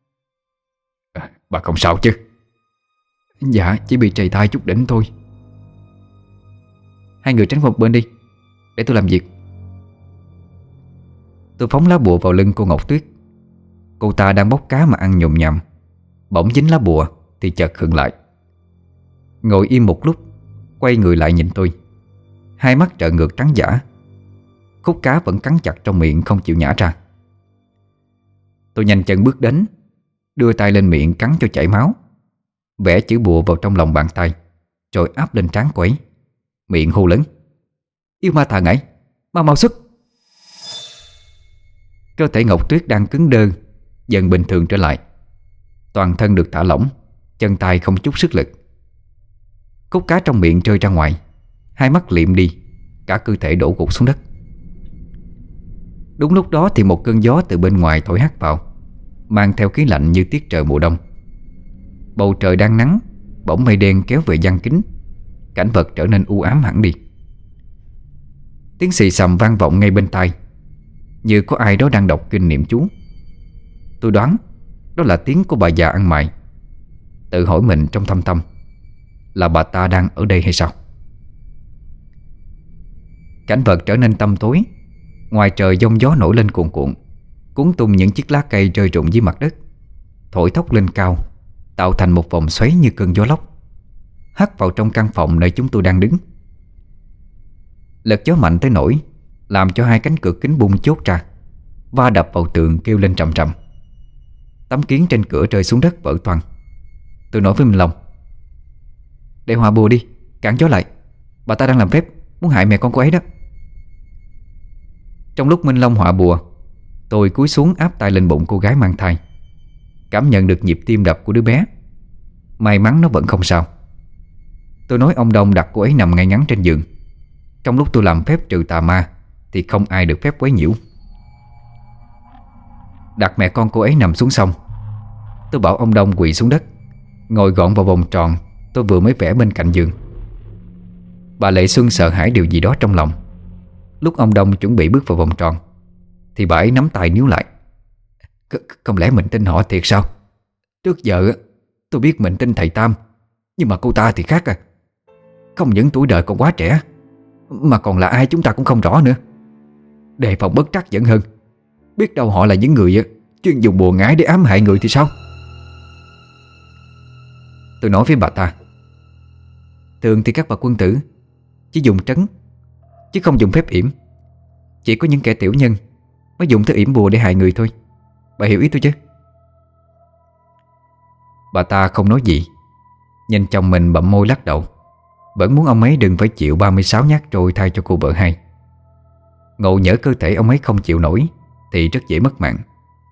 Speaker 2: Bà không sao chứ?
Speaker 1: Dạ, chỉ bị trầy tay chút đỉnh thôi. Hai người tránh qua một bên đi, để tôi làm việc. Tôi phóng lá bùa vào lưng cô Ngọc Tuyết. Cô ta đang bóc cá mà ăn nhồm nhòm, bỗng dính lá bùa thì chợt khựng lại, ngồi im một lúc, quay người lại nhìn tôi, hai mắt trợn ngược trắng dã. Khúc cá vẫn cắn chặt trong miệng không chịu nhả ra. Tôi nhanh chân bước đến, đưa tay lên miệng cắn cho chảy máu, vẽ chữ bùa vào trong lòng bàn tay, rồi áp lên trán cô ấy, miệng hô lớn: Yêu ma tà ngải, mau xuất! Cơ thể Ngọc Tuyết đang cứng đơ dần bình thường trở lại. Toàn thân được thả lỏng, chân tay không chút sức lực. Khúc cá trong miệng rơi ra ngoài, hai mắt liệm đi, cả cơ thể đổ gục xuống đất. Đúng lúc đó thì một cơn gió từ bên ngoài thổi hắt vào, mang theo khí lạnh như tiết trời mùa đông. Bầu trời đang nắng, bỗng mây đen kéo về giăng kính, cảnh vật trở nên u ám hẳn đi. Tiếng xì xầm vang vọng ngay bên tai, như có ai đó đang đọc kinh niệm chú. Tôi đoán đó là tiếng của bà già ăn mày, tự hỏi mình trong thâm tâm là bà ta đang ở đây hay sao. Cảnh vật trở nên tăm tối. Ngoài trời giông gió nổi lên cuồn cuộn, cuốn tung những chiếc lá cây rơi rụng dưới mặt đất, thổi thốc lên cao, tạo thành một vòng xoáy như cơn gió lốc, hắt vào trong căn phòng nơi chúng tôi đang đứng. Lực gió mạnh tới nỗi làm cho hai cánh cửa kính bung chốt ra, va đập vào tường kêu lên trầm trầm. Tấm kiến trên cửa rơi xuống đất vỡ toang. Tôi nói với Minh Long: Để hòa bùa đi, cản gió lại. Bà ta đang làm phép muốn hại mẹ con cô ấy đó. Trong lúc Minh Long họa bùa, tôi cúi xuống áp tay lên bụng cô gái mang thai, cảm nhận được nhịp tim đập của đứa bé. May mắn nó vẫn không sao. Tôi nói ông Đông đặt cô ấy nằm ngay ngắn trên giường. Trong lúc tôi làm phép trừ tà ma thì không ai được phép quấy nhiễu. Đặt mẹ con cô ấy nằm xuống xong, tôi bảo ông Đông quỳ xuống đất, ngồi gọn vào vòng tròn tôi vừa mới vẽ bên cạnh giường. Bà Lệ Xuân sợ hãi điều gì đó trong lòng. Lúc ông Đông chuẩn bị bước vào vòng tròn thì bà ấy nắm tay níu lại. Không lẽ mình tin họ thiệt sao? Trước giờ tôi biết mình tin thầy Tam, nhưng mà cô ta thì khác à. Không những tuổi đời còn quá trẻ, mà còn là ai chúng ta cũng không rõ nữa. Đề phòng bất trắc vẫn hơn.
Speaker 2: Biết đâu họ là những người chuyên dùng bùa ngải để ám hại người thì sao?
Speaker 1: Tôi nói với bà ta: thường thì các bậc quân tử chỉ dùng trấn, chứ không dùng phép yểm. Chỉ có những kẻ tiểu nhân mới dùng thứ yểm bùa để hại người thôi. Bà hiểu ý tôi chứ? Bà ta không nói gì, nhìn chồng mình bậm môi lắc đầu. Vẫn muốn ông ấy đừng phải chịu 36 nhát trôi thay cho cô vợ hai. Ngộ nhỡ cơ thể ông ấy không chịu nổi thì rất dễ mất mạng.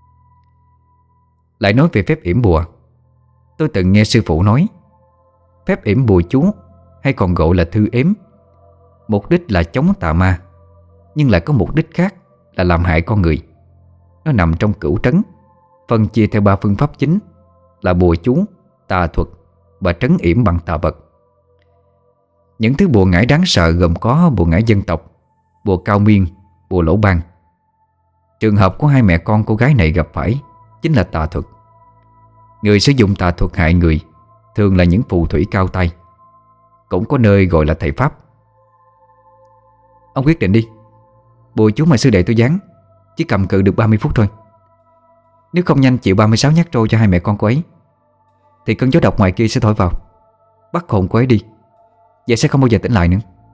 Speaker 1: Lại nói về phép yểm bùa, tôi từng nghe sư phụ nói phép yểm bùa chú, hay còn gọi là thư ếm, mục đích là chống tà ma, nhưng lại có mục đích khác là làm hại con người. Nó nằm trong cửu trấn, phân chia theo 3 phương pháp chính là bùa chú, tà thuật và trấn yểm bằng tà vật. Những thứ bùa ngải đáng sợ gồm có bùa ngải dân tộc, bùa cao miên, bùa lỗ ban. Trường hợp của hai mẹ con cô gái này gặp phải chính là tà thuật. Người sử dụng tà thuật hại người thường là những phù thủy cao tay, cũng có nơi gọi là thầy pháp. Ông quyết định đi. Bùa chú mà sư đệ tôi dán chỉ cầm cự được 30 phút thôi. Nếu không nhanh chịu 36 nhát trôi cho hai mẹ con cô ấy thì cơn gió độc ngoài kia sẽ thổi vào, bắt hồn cô ấy đi. Vậy sẽ không bao giờ tỉnh lại nữa.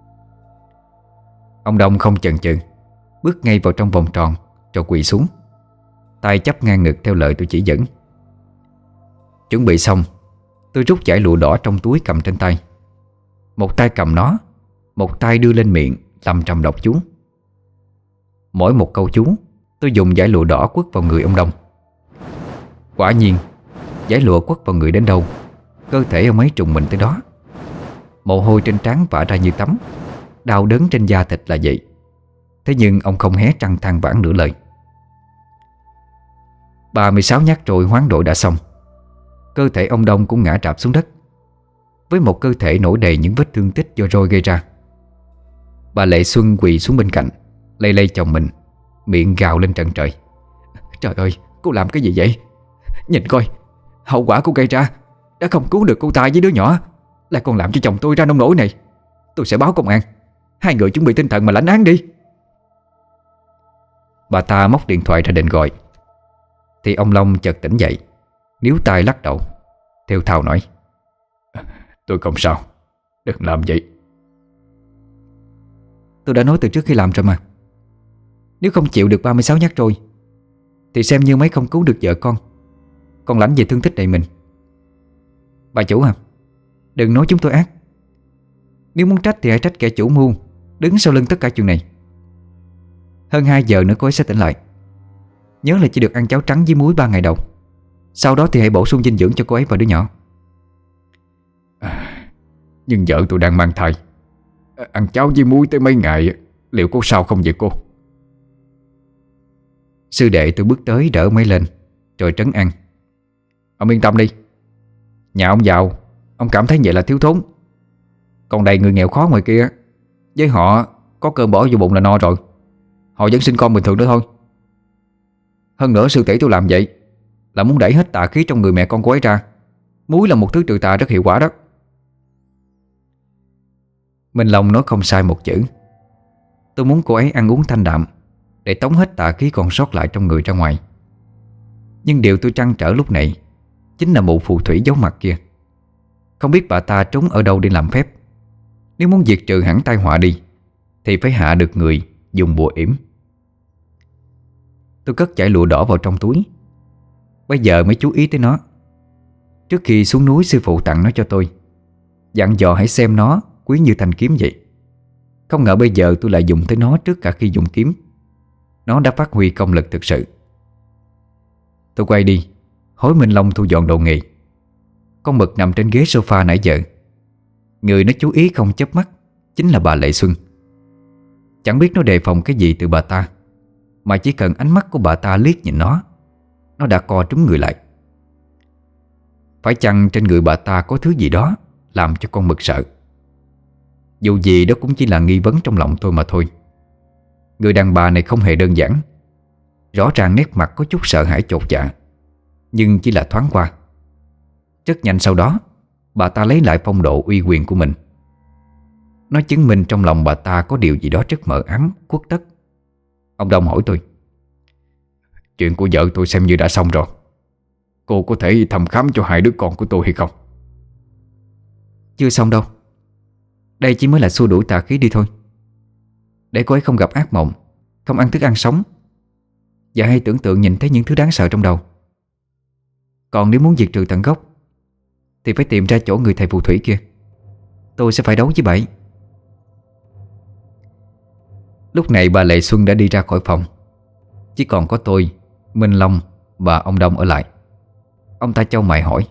Speaker 1: Ông Đông không chần chừ, bước ngay vào trong vòng tròn rồi quỳ xuống, tay chắp ngang ngực theo lời tôi chỉ dẫn. Chuẩn bị xong, tôi rút dải lụa đỏ trong túi cầm trên tay. Một tay cầm nó, một tay đưa lên miệng lầm trầm đọc chú. Mỗi một câu chú, tôi dùng dải lụa đỏ quất vào người ông Đông. Quả nhiên, dải lụa quất vào người đến đâu, cơ thể ông ấy trùng mình tới đó. Mồ hôi trên trán vã ra như tắm, đau đớn trên da thịt là vậy. Thế nhưng ông không hé răng than vãn nửa lời. 36 nhát trôi hoán đổi đã xong, cơ thể ông Đông cũng ngã rạp xuống đất, với một cơ thể nổi đầy những vết thương tích do roi gây ra. Bà Lệ Xuân quỳ xuống bên cạnh, lay lay chồng mình, miệng gào lên trần trời: Trời ơi, cô làm cái gì vậy? Nhìn coi, hậu quả cô gây ra đã không cứu được cô ta với đứa nhỏ, lại còn làm cho chồng tôi ra nông nỗi này. Tôi sẽ báo công an. Hai người chuẩn bị tinh thần mà lãnh án đi. Bà ta móc điện thoại ra định gọi thì ông Long chợt tỉnh dậy, níu tay lắc đầu, thều thào nói: Tôi không sao, đừng làm vậy. Tôi đã nói từ trước khi làm rồi mà. Nếu không chịu được 36 nhát trôi thì xem như mấy không cứu được vợ con, còn lãnh về thương tích đầy mình. Bà chủ à, đừng nói chúng tôi ác. Nếu muốn trách thì hãy trách kẻ chủ mưu đứng sau lưng tất cả chuyện này. Hơn 2 giờ nữa cô ấy sẽ tỉnh lại. Nhớ là chỉ được ăn cháo trắng với muối 3 ngày đầu. Sau đó thì hãy bổ sung dinh dưỡng cho cô ấy và đứa nhỏ.
Speaker 2: Nhưng vợ tôi đang mang thai, ăn cháo với muối tới mấy ngày liệu có sao không vậy cô?
Speaker 1: Sư đệ tôi bước tới đỡ mấy lên rồi trấn an:
Speaker 2: Ông yên tâm đi. Nhà ông giàu, ông cảm thấy vậy là thiếu thốn. Còn đầy người nghèo khó ngoài kia, với họ có cơm bỏ vô bụng là no rồi. Họ vẫn sinh con bình thường nữa thôi. Hơn nữa sư tỷ tôi làm vậy là muốn đẩy hết tà khí trong người mẹ con cô ấy ra. Muối là một thứ trừ tà rất hiệu quả đó.
Speaker 1: Minh Long nói không sai một chữ. Tôi muốn cô ấy ăn uống thanh đạm để tống hết tà khí còn sót lại trong người ra ngoài. Nhưng điều tôi trăn trở lúc này chính là mụ phù thủy giấu mặt kia. Không biết bà ta trốn ở đâu để làm phép. Nếu muốn diệt trừ hẳn tai họa đi thì phải hạ được người dùng bùa yểm. Tôi cất dải lụa đỏ vào trong túi, bây giờ mới chú ý tới nó. Trước khi xuống núi sư phụ tặng nó cho tôi, dặn dò hãy xem nó quý như thanh kiếm vậy. Không ngờ bây giờ tôi lại dùng tới nó trước cả khi dùng kiếm. Nó đã phát huy công lực thực sự. Tôi quay đi, hối Minh Long thu dọn đồ nghề. Con mực nằm trên ghế sofa nãy giờ, người nó chú ý không chớp mắt chính là bà Lệ Xuân. Chẳng biết nó đề phòng cái gì từ bà ta, mà chỉ cần ánh mắt của bà ta liếc nhìn nó đã co trúng người lại. Phải chăng trên người bà ta có thứ gì đó làm cho con mực sợ? Dù gì đó cũng chỉ là nghi vấn trong lòng tôi mà thôi. Người đàn bà này không hề đơn giản. Rõ ràng nét mặt có chút sợ hãi chột dạ, nhưng chỉ là thoáng qua. Rất nhanh sau đó, bà ta lấy lại phong độ uy quyền của mình. Nó chứng minh trong lòng bà ta có điều gì đó rất mờ ám, khuất tất. Ông Đông hỏi tôi:
Speaker 2: Chuyện của vợ tôi xem như đã xong rồi. Cô có thể thăm khám cho hai đứa con của tôi hay không?
Speaker 1: Chưa xong đâu. Đây chỉ mới là xua đuổi tà khí đi thôi, để cô ấy không gặp ác mộng, không ăn thức ăn sống, và hay tưởng tượng nhìn thấy những thứ đáng sợ trong đầu. Còn nếu muốn diệt trừ tận gốc thì phải tìm ra chỗ người thầy phù thủy kia. Tôi sẽ phải đấu với bà ấy. Lúc này bà Lệ Xuân đã đi ra khỏi phòng. Chỉ còn có tôi, Minh Long và ông Đông ở lại. Ông ta chau mày hỏi: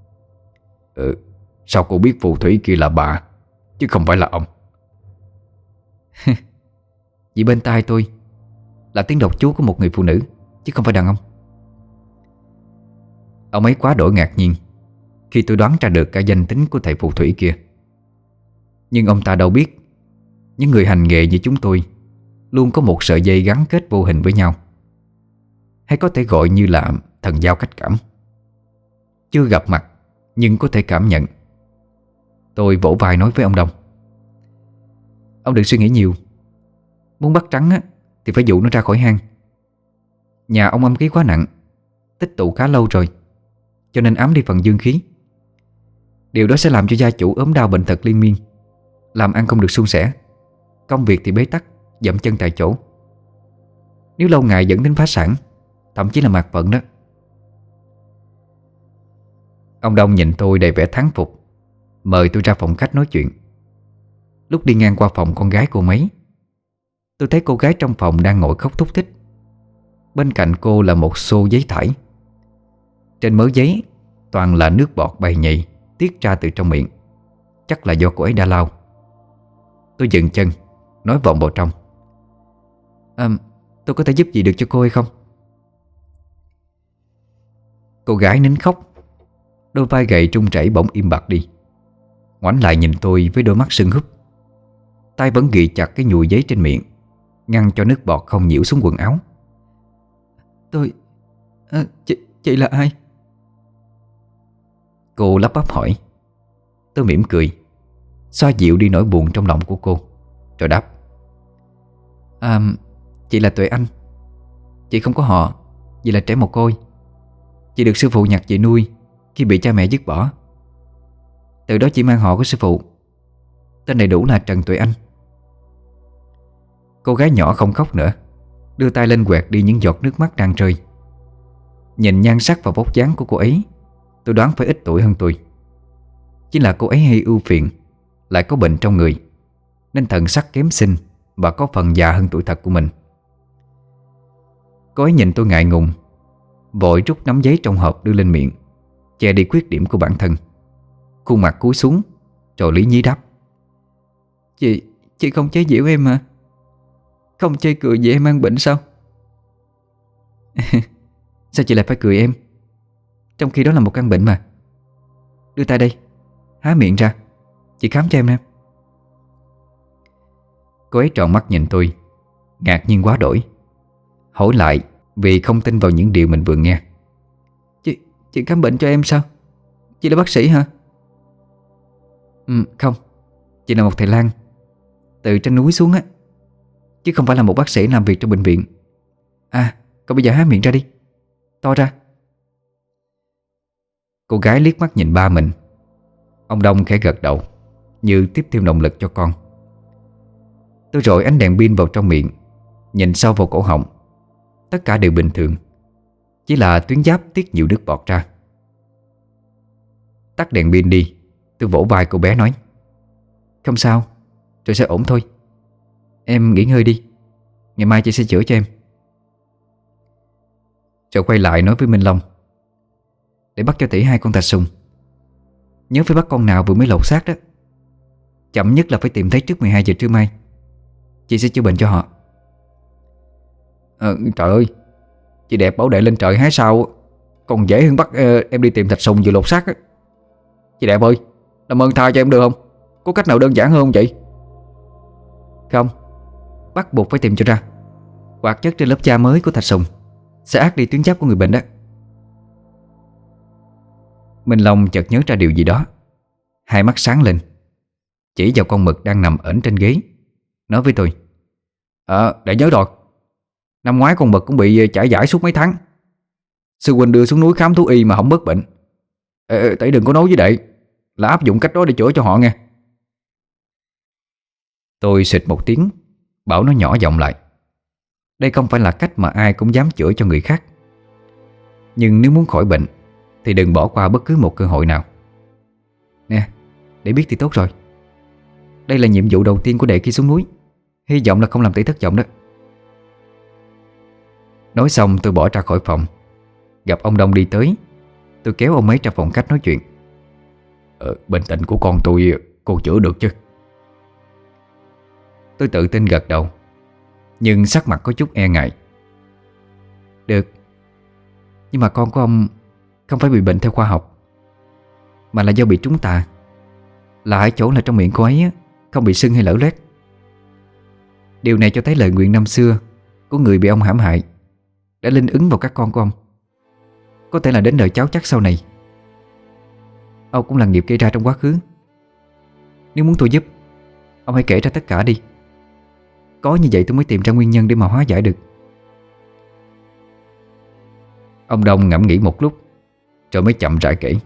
Speaker 2: Sao cô biết phù thủy kia là bà chứ không phải là ông?
Speaker 1: Vì bên tai tôi là tiếng độc chú của một người phụ nữ, chứ không phải đàn ông. Ông ấy quá đổi ngạc nhiên khi tôi đoán ra được cả danh tính của thầy phù thủy kia. Nhưng ông ta đâu biết những người hành nghề như chúng tôi luôn có một sợi dây gắn kết vô hình với nhau, hay có thể gọi như là thần giao cách cảm. Chưa gặp mặt nhưng có thể cảm nhận. Tôi vỗ vai nói với ông Đông: Ông đừng suy nghĩ nhiều. Muốn bắt trắng á, thì phải dụ nó ra khỏi hang. Nhà ông âm khí quá nặng, tích tụ khá lâu rồi, cho nên ám đi phần dương khí. Điều đó sẽ làm cho gia chủ ốm đau bệnh tật liên miên, làm ăn không được suôn sẻ, công việc thì bế tắc, dậm chân tại chỗ. Nếu lâu ngày dẫn đến phá sản, thậm chí là mạt vận đó. Ông Đông nhìn tôi đầy vẻ thán phục, mời tôi ra phòng khách nói chuyện. Lúc đi ngang qua phòng con gái cô mấy, tôi thấy cô gái trong phòng đang ngồi khóc thút thít. Bên cạnh cô là một xô giấy thải. Trên mớ giấy toàn là nước bọt bay nhầy tiết ra từ trong miệng. Chắc là do cô ấy đã lau. Tôi dừng chân, nói vọng vào trong: Tôi có thể giúp gì được cho cô hay không? Cô gái nín khóc. Đôi vai gầy trung chảy bỗng im bặt đi, ngoảnh lại nhìn tôi với đôi mắt sưng húp. Tay vẫn ghi chặt cái nhùi giấy trên miệng, ngăn cho nước bọt không nhiễu xuống quần áo. Chị là ai? Cô lắp bắp hỏi. Tôi mỉm cười, xoa dịu đi nỗi buồn trong lòng của cô, rồi đáp: Chị là Tuệ Anh. Chị không có họ, vì là trẻ mồ côi. Chị được sư phụ nhặt chị nuôi khi bị cha mẹ dứt bỏ. Từ đó chị mang họ của sư phụ. Tên đầy đủ là Trần Tuệ Anh. Cô gái nhỏ không khóc nữa, đưa tay lên quẹt đi những giọt nước mắt đang rơi. Nhìn nhan sắc và vóc dáng của cô ấy, tôi đoán phải ít tuổi hơn tôi. Chỉ là cô ấy hay ưu phiền, lại có bệnh trong người, nên thần sắc kém xinh và có phần già hơn tuổi thật của mình. Cô ấy nhìn tôi ngại ngùng, vội rút nắm giấy trong hộp đưa lên miệng, che đi khuyết điểm của bản thân. Khuôn mặt cúi xuống, rồi lý nhí đáp: Chị không chế giễu em hả? Không chê cười vì em mang bệnh sao? Sao chị lại phải cười em, trong khi đó là một căn bệnh mà. Đưa tay đây, há miệng ra, chị khám cho em nè. Cô ấy tròn mắt nhìn tôi, ngạc nhiên quá đổi, hỏi lại vì không tin vào những điều mình vừa nghe: Chị khám bệnh cho em sao? Chị là bác sĩ hả? Không, chị là một thầy lang từ trên núi xuống á, chứ không phải là một bác sĩ làm việc trong bệnh viện. Còn bây giờ há miệng ra đi, to ra. Cô gái liếc mắt nhìn ba mình. Ông Đông khẽ gật đầu, như tiếp thêm động lực cho con. Tôi rọi ánh đèn pin vào trong miệng, nhìn sâu vào cổ họng. Tất cả đều bình thường, chỉ là tuyến giáp tiết nhiều nước bọt ra. Tắt đèn pin đi, tôi vỗ vai cô bé nói: Không sao, rồi sẽ ổn thôi. Em nghỉ ngơi đi, ngày mai chị sẽ chữa cho em. Rồi quay lại nói với Minh Long: Để bắt cho tỷ 2 con thạch sùng, nhớ phải bắt con nào vừa mới lột xác đó. Chậm nhất là phải tìm thấy trước 12 giờ trưa mai. Chị sẽ chữa bệnh cho họ.
Speaker 2: Trời ơi, chị đẹp bảo đệ lên trời hái sao còn dễ hơn bắt em đi tìm thạch sùng vừa lột xác á. Chị đẹp ơi, làm ơn tha cho em được không? Có cách nào đơn giản hơn không chị?
Speaker 1: Không, bắt buộc phải tìm cho ra. Hoạt chất trên lớp da mới của thạch sùng sẽ át đi tuyến giáp của người bệnh đó. Minh Long chợt nhớ ra điều gì đó, hai mắt sáng lên, chỉ vào con mực đang nằm ẩn trên ghế, nói với tôi:
Speaker 2: Để nhớ rồi.
Speaker 1: Năm ngoái con Mực cũng bị chải giải suốt mấy tháng. Sư huynh đưa xuống núi khám thú y mà không bớt bệnh. Tẩy đừng có nói với đệ là áp dụng cách đó để chữa cho họ nghe. Tôi xịt một tiếng, bảo nó nhỏ giọng lại. Đây không phải là cách mà ai cũng dám chữa cho người khác. Nhưng nếu muốn khỏi bệnh thì đừng bỏ qua bất cứ một cơ hội nào. Nè, để biết thì tốt rồi. Đây là nhiệm vụ đầu tiên của đệ khi xuống núi. Hy vọng là không làm tỷ thất vọng đó. Nói xong tôi bỏ ra khỏi phòng. Gặp ông Đông đi tới, tôi kéo ông ấy ra phòng khách nói chuyện.
Speaker 2: Bệnh tình của con tôi cô chữa được chứ?
Speaker 1: Tôi tự tin gật đầu, nhưng sắc mặt có chút e ngại. Được. Nhưng mà con của ông không phải bị bệnh theo khoa học, mà là do bị trúng tà. Lạ ở chỗ là trong miệng cô ấy không bị sưng hay lở loét. Điều này cho thấy lời nguyện năm xưa của người bị ông hãm hại đã linh ứng vào các con của ông. Có thể là đến đời cháu chắc sau này. Ông cũng là nghiệp gây ra trong quá khứ. Nếu muốn tôi giúp, ông hãy kể ra tất cả đi. Có như vậy tôi mới tìm ra nguyên nhân để mà hóa giải được. Ông Đông ngẫm nghĩ một lúc rồi mới chậm rãi kể.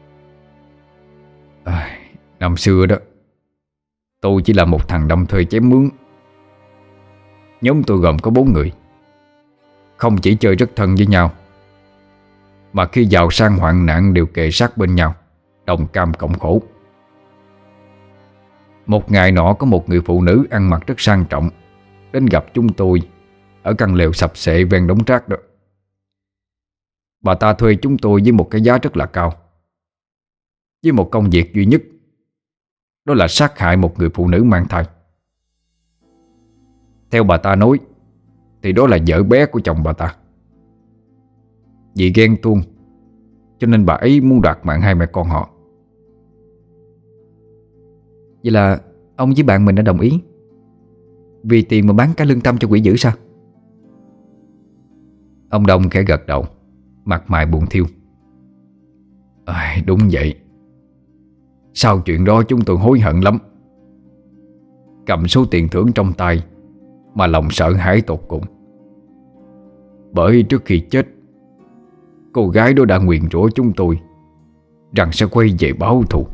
Speaker 2: Năm xưa đó, tôi chỉ là một thằng đâm thuê chém mướn. Nhóm tôi gồm có 4 người. Không chỉ chơi rất thân với nhau, mà khi giàu sang hoạn nạn đều kề sát bên nhau, đồng cam cộng khổ. Một ngày nọ có một người phụ nữ ăn mặc rất sang trọng đến gặp chúng tôi ở căn lều sập xệ ven đống rác đó. Bà ta thuê chúng tôi với một cái giá rất là cao, với một công việc duy nhất, đó là sát hại một người phụ nữ mang thai. Theo bà ta nói thì đó là vợ bé của chồng bà ta. Vì ghen tuông cho nên bà ấy muốn đoạt mạng hai mẹ con họ.
Speaker 1: Vậy là ông với bạn mình đã đồng ý vì tiền mà bán cả lương tâm cho quỷ dữ sao?
Speaker 2: Ông Đông khẽ gật đầu, mặt mày buồn thiu. Đúng vậy. Sau chuyện đó chúng tôi hối hận lắm. Cầm số tiền thưởng trong tay mà lòng sợ hãi tột cùng. Bởi trước khi chết, cô gái đó đã nguyền rủa chúng tôi rằng sẽ quay về báo thù.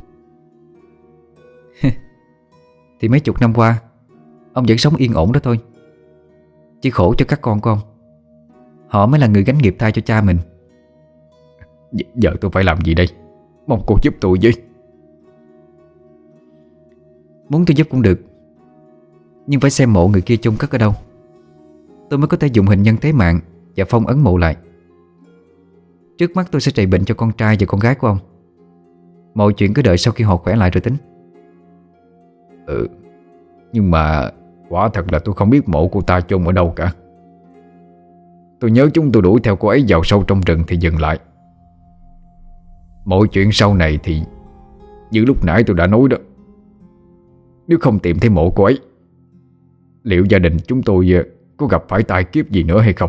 Speaker 1: Thì mấy chục năm qua ông vẫn sống yên ổn đó thôi. Chỉ khổ cho các con của ông. Họ mới là người gánh nghiệp thay cho cha mình.
Speaker 2: Giờ tôi phải làm gì đây? Mong cô giúp tôi với.
Speaker 1: Muốn tôi giúp cũng được, nhưng phải xem mộ người kia chôn cất ở đâu, tôi mới có thể dùng hình nhân tế mạng và phong ấn mộ lại. Trước mắt tôi sẽ trị bệnh cho con trai và con gái của ông. Mọi chuyện cứ đợi sau khi họ khỏe lại rồi tính.
Speaker 2: Nhưng mà quả thật là tôi không biết mộ cô ta chôn ở đâu cả. Tôi nhớ chúng tôi đuổi theo cô ấy vào sâu trong rừng thì dừng lại. Mọi chuyện sau này thì như lúc nãy tôi đã nói đó, nếu không tìm thấy mộ cô ấy, liệu gia đình chúng tôi có gặp phải tai kiếp gì nữa hay không?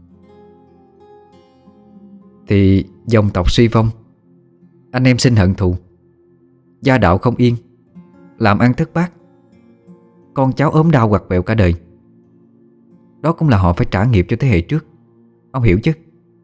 Speaker 1: Thì dòng tộc suy vong, anh em sinh hận thù, gia đạo không yên, làm ăn thất bát, con cháu ốm đau quặt quẹo cả đời. Đó cũng là họ phải trả nghiệp cho thế hệ trước. Ông hiểu chứ?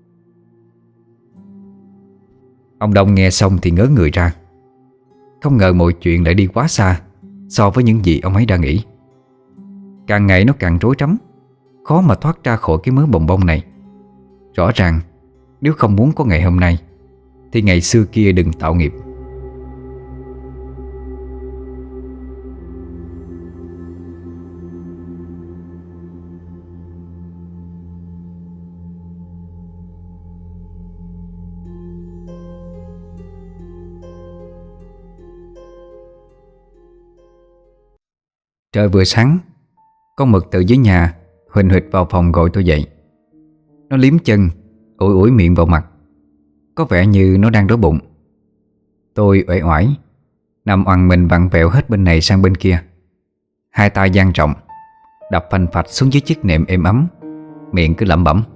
Speaker 1: Ông Đông nghe xong thì ngớ người ra. Không ngờ mọi chuyện lại đi quá xa so với những gì ông ấy đã nghĩ. Càng ngày nó càng rối rắm, khó mà thoát ra khỏi cái mớ bồng bông này. Rõ ràng nếu không muốn có ngày hôm nay thì ngày xưa kia đừng tạo nghiệp. Trời vừa sáng, con Mực từ dưới nhà huỳnh huỵch vào phòng gọi tôi dậy. Nó liếm chân, ủi ủi miệng vào mặt, có vẻ như nó đang đói bụng. Tôi uể oải nằm oằn mình vặn vẹo hết bên này sang bên kia. Hai tay dang rộng, đập phành phạch xuống dưới chiếc nệm êm ấm, miệng cứ lẩm bẩm.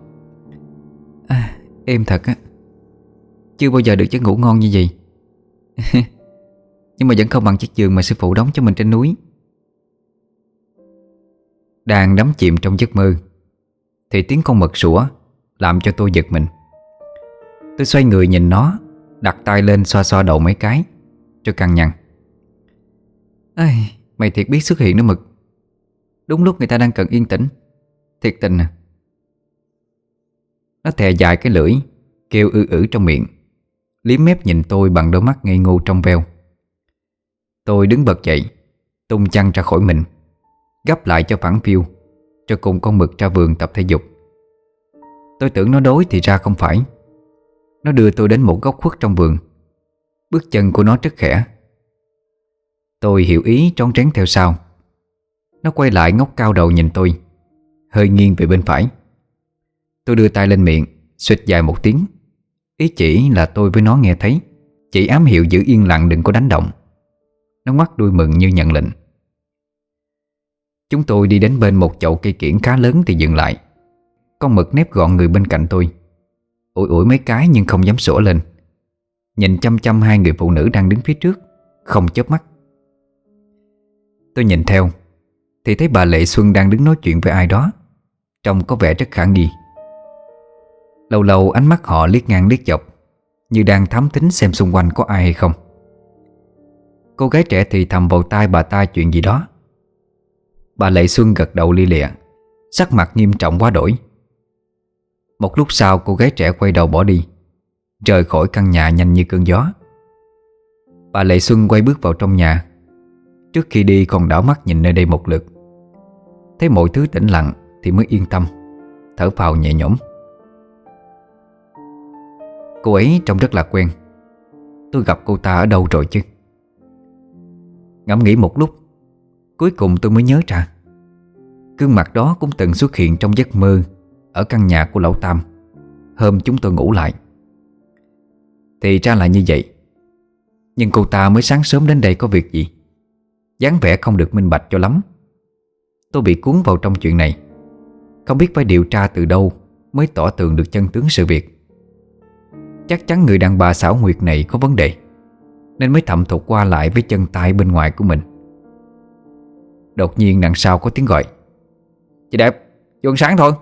Speaker 1: Êm thật á. Chưa bao giờ được giấc ngủ ngon như vậy. Nhưng mà vẫn không bằng chiếc giường mà sư phụ đóng cho mình trên núi. Đang đắm chìm trong giấc mơ thì tiếng con mực sủa làm cho tôi giật mình. Tôi xoay người nhìn nó, đặt tay lên xoa xoa đầu mấy cái rồi cằn nhằn: "Ai, mày thiệt biết xuất hiện đó Mực. Đúng lúc người ta đang cần yên tĩnh. Thiệt tình à." Nó thè dài cái lưỡi, kêu trong miệng, liếm mép nhìn tôi bằng đôi mắt ngây ngô trong veo. Tôi đứng bật dậy, tung chăn ra khỏi mình, gấp lại cho phẳng phiu, rồi cùng con mực ra vườn tập thể dục. Tôi tưởng nó đói thì ra không phải. Nó đưa tôi đến một góc khuất trong vườn. Bước chân của nó rất khẽ. Tôi hiểu ý trón trén theo sau. Nó quay lại ngóc cao đầu nhìn tôi, hơi nghiêng về bên phải. Tôi đưa tay lên miệng, xuýt dài một tiếng, ý chỉ là tôi với nó nghe thấy, chỉ ám hiệu giữ yên lặng đừng có đánh động. Nó ngoắt đuôi mừng như nhận lệnh. Chúng tôi đi đến bên một chậu cây kiểng khá lớn thì dừng lại. Con mực nép gọn người bên cạnh tôi, ủi ủi mấy cái nhưng không dám sủa lên, nhìn chăm chăm hai người phụ nữ đang đứng phía trước, không chớp mắt. Tôi nhìn theo thì thấy bà Lệ Xuân đang đứng nói chuyện với ai đó, trông có vẻ rất khả nghi. Lâu lâu ánh mắt họ liếc ngang liếc dọc, như đang thám thính xem xung quanh có ai hay không. Cô gái trẻ thì thầm vào tai bà ta chuyện gì đó. Bà Lệ Xuân gật đầu lia lịa, sắc mặt nghiêm trọng quá đổi. Một lúc sau cô gái trẻ quay đầu bỏ đi, rời khỏi căn nhà nhanh như cơn gió. Bà Lệ Xuân quay bước vào trong nhà. Trước khi đi còn đảo mắt nhìn nơi đây một lượt. Thấy mọi thứ tĩnh lặng thì mới yên tâm, thở phào nhẹ nhõm. Cô ấy trông rất là quen. Tôi gặp cô ta ở đâu rồi chứ? Ngẫm nghĩ một lúc, cuối cùng tôi mới nhớ ra gương mặt đó cũng từng xuất hiện trong giấc mơ ở căn nhà của lão Tam hôm chúng tôi ngủ lại. Thì ra là như vậy. Nhưng cô ta mới sáng sớm đến đây có việc gì? Dáng vẻ không được minh bạch cho lắm. Tôi bị cuốn vào trong chuyện này, không biết phải điều tra từ đâu mới tỏ tường được chân tướng sự việc. Chắc chắn người đàn bà xảo nguyệt này có vấn đề, nên mới thẩm thục qua lại với chân tay bên ngoài của mình. Đột nhiên đằng sau có tiếng gọi: "Chị đẹp, vô ăn sáng thôi."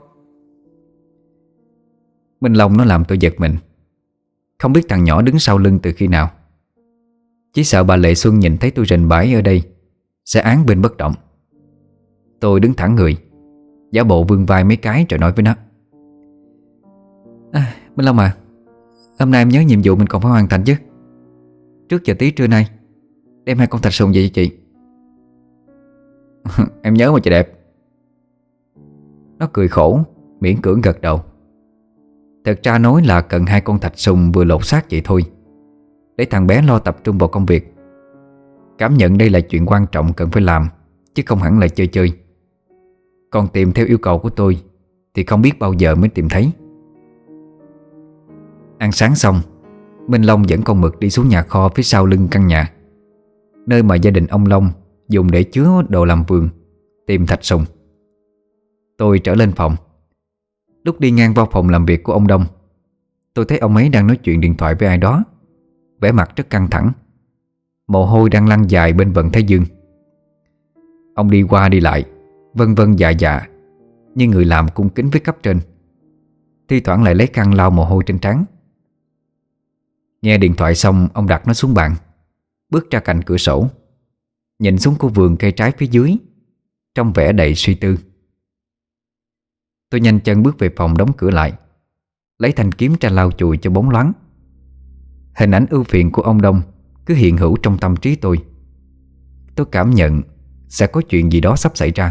Speaker 1: Minh Long nó làm tôi giật mình. Không biết thằng nhỏ đứng sau lưng từ khi nào. Chỉ sợ bà Lệ Xuân nhìn thấy tôi rình bãi ở đây sẽ án bên bất động. Tôi đứng thẳng người, giả bộ vươn vai mấy cái rồi nói với nó: "Minh Long à, hôm nay em nhớ nhiệm vụ mình còn phải hoàn thành chứ. Trước giờ tí trưa nay đem hai con thạch sùng về cho chị." "Em nhớ mà chị đẹp." Nó cười khổ, miễn cưỡng gật đầu. Thật ra nói là cần hai con thạch sùng vừa lột xác vậy thôi, để thằng bé lo tập trung vào công việc. Cảm nhận đây là chuyện quan trọng cần phải làm, chứ không hẳn là chơi chơi. Còn tìm theo yêu cầu của tôi thì không biết bao giờ mới tìm thấy. Ăn sáng xong, Minh Long dẫn con mực đi xuống nhà kho phía sau lưng căn nhà, nơi mà gia đình ông Long dùng để chứa đồ làm vườn, tìm thạch sùng. Tôi trở lên phòng. Lúc đi ngang vào phòng làm việc của ông Đông, tôi thấy ông ấy đang nói chuyện điện thoại với ai đó, vẻ mặt rất căng thẳng, mồ hôi đang lăn dài bên vần thái dương. Ông đi qua đi lại, vân vân dạ dạ, như người làm cung kính với cấp trên, thi thoảng lại lấy khăn lau mồ hôi trên trán. Nghe điện thoại xong, ông đặt nó xuống bàn, bước ra cạnh cửa sổ, nhìn xuống khu vườn cây trái phía dưới, trong vẻ đầy suy tư. Tôi nhanh chân bước về phòng đóng cửa lại, lấy thanh kiếm ra lau chùi cho bóng loáng. Hình ảnh ưu phiền của ông Đông cứ hiện hữu trong tâm trí tôi. Tôi cảm nhận sẽ có chuyện gì đó sắp xảy ra.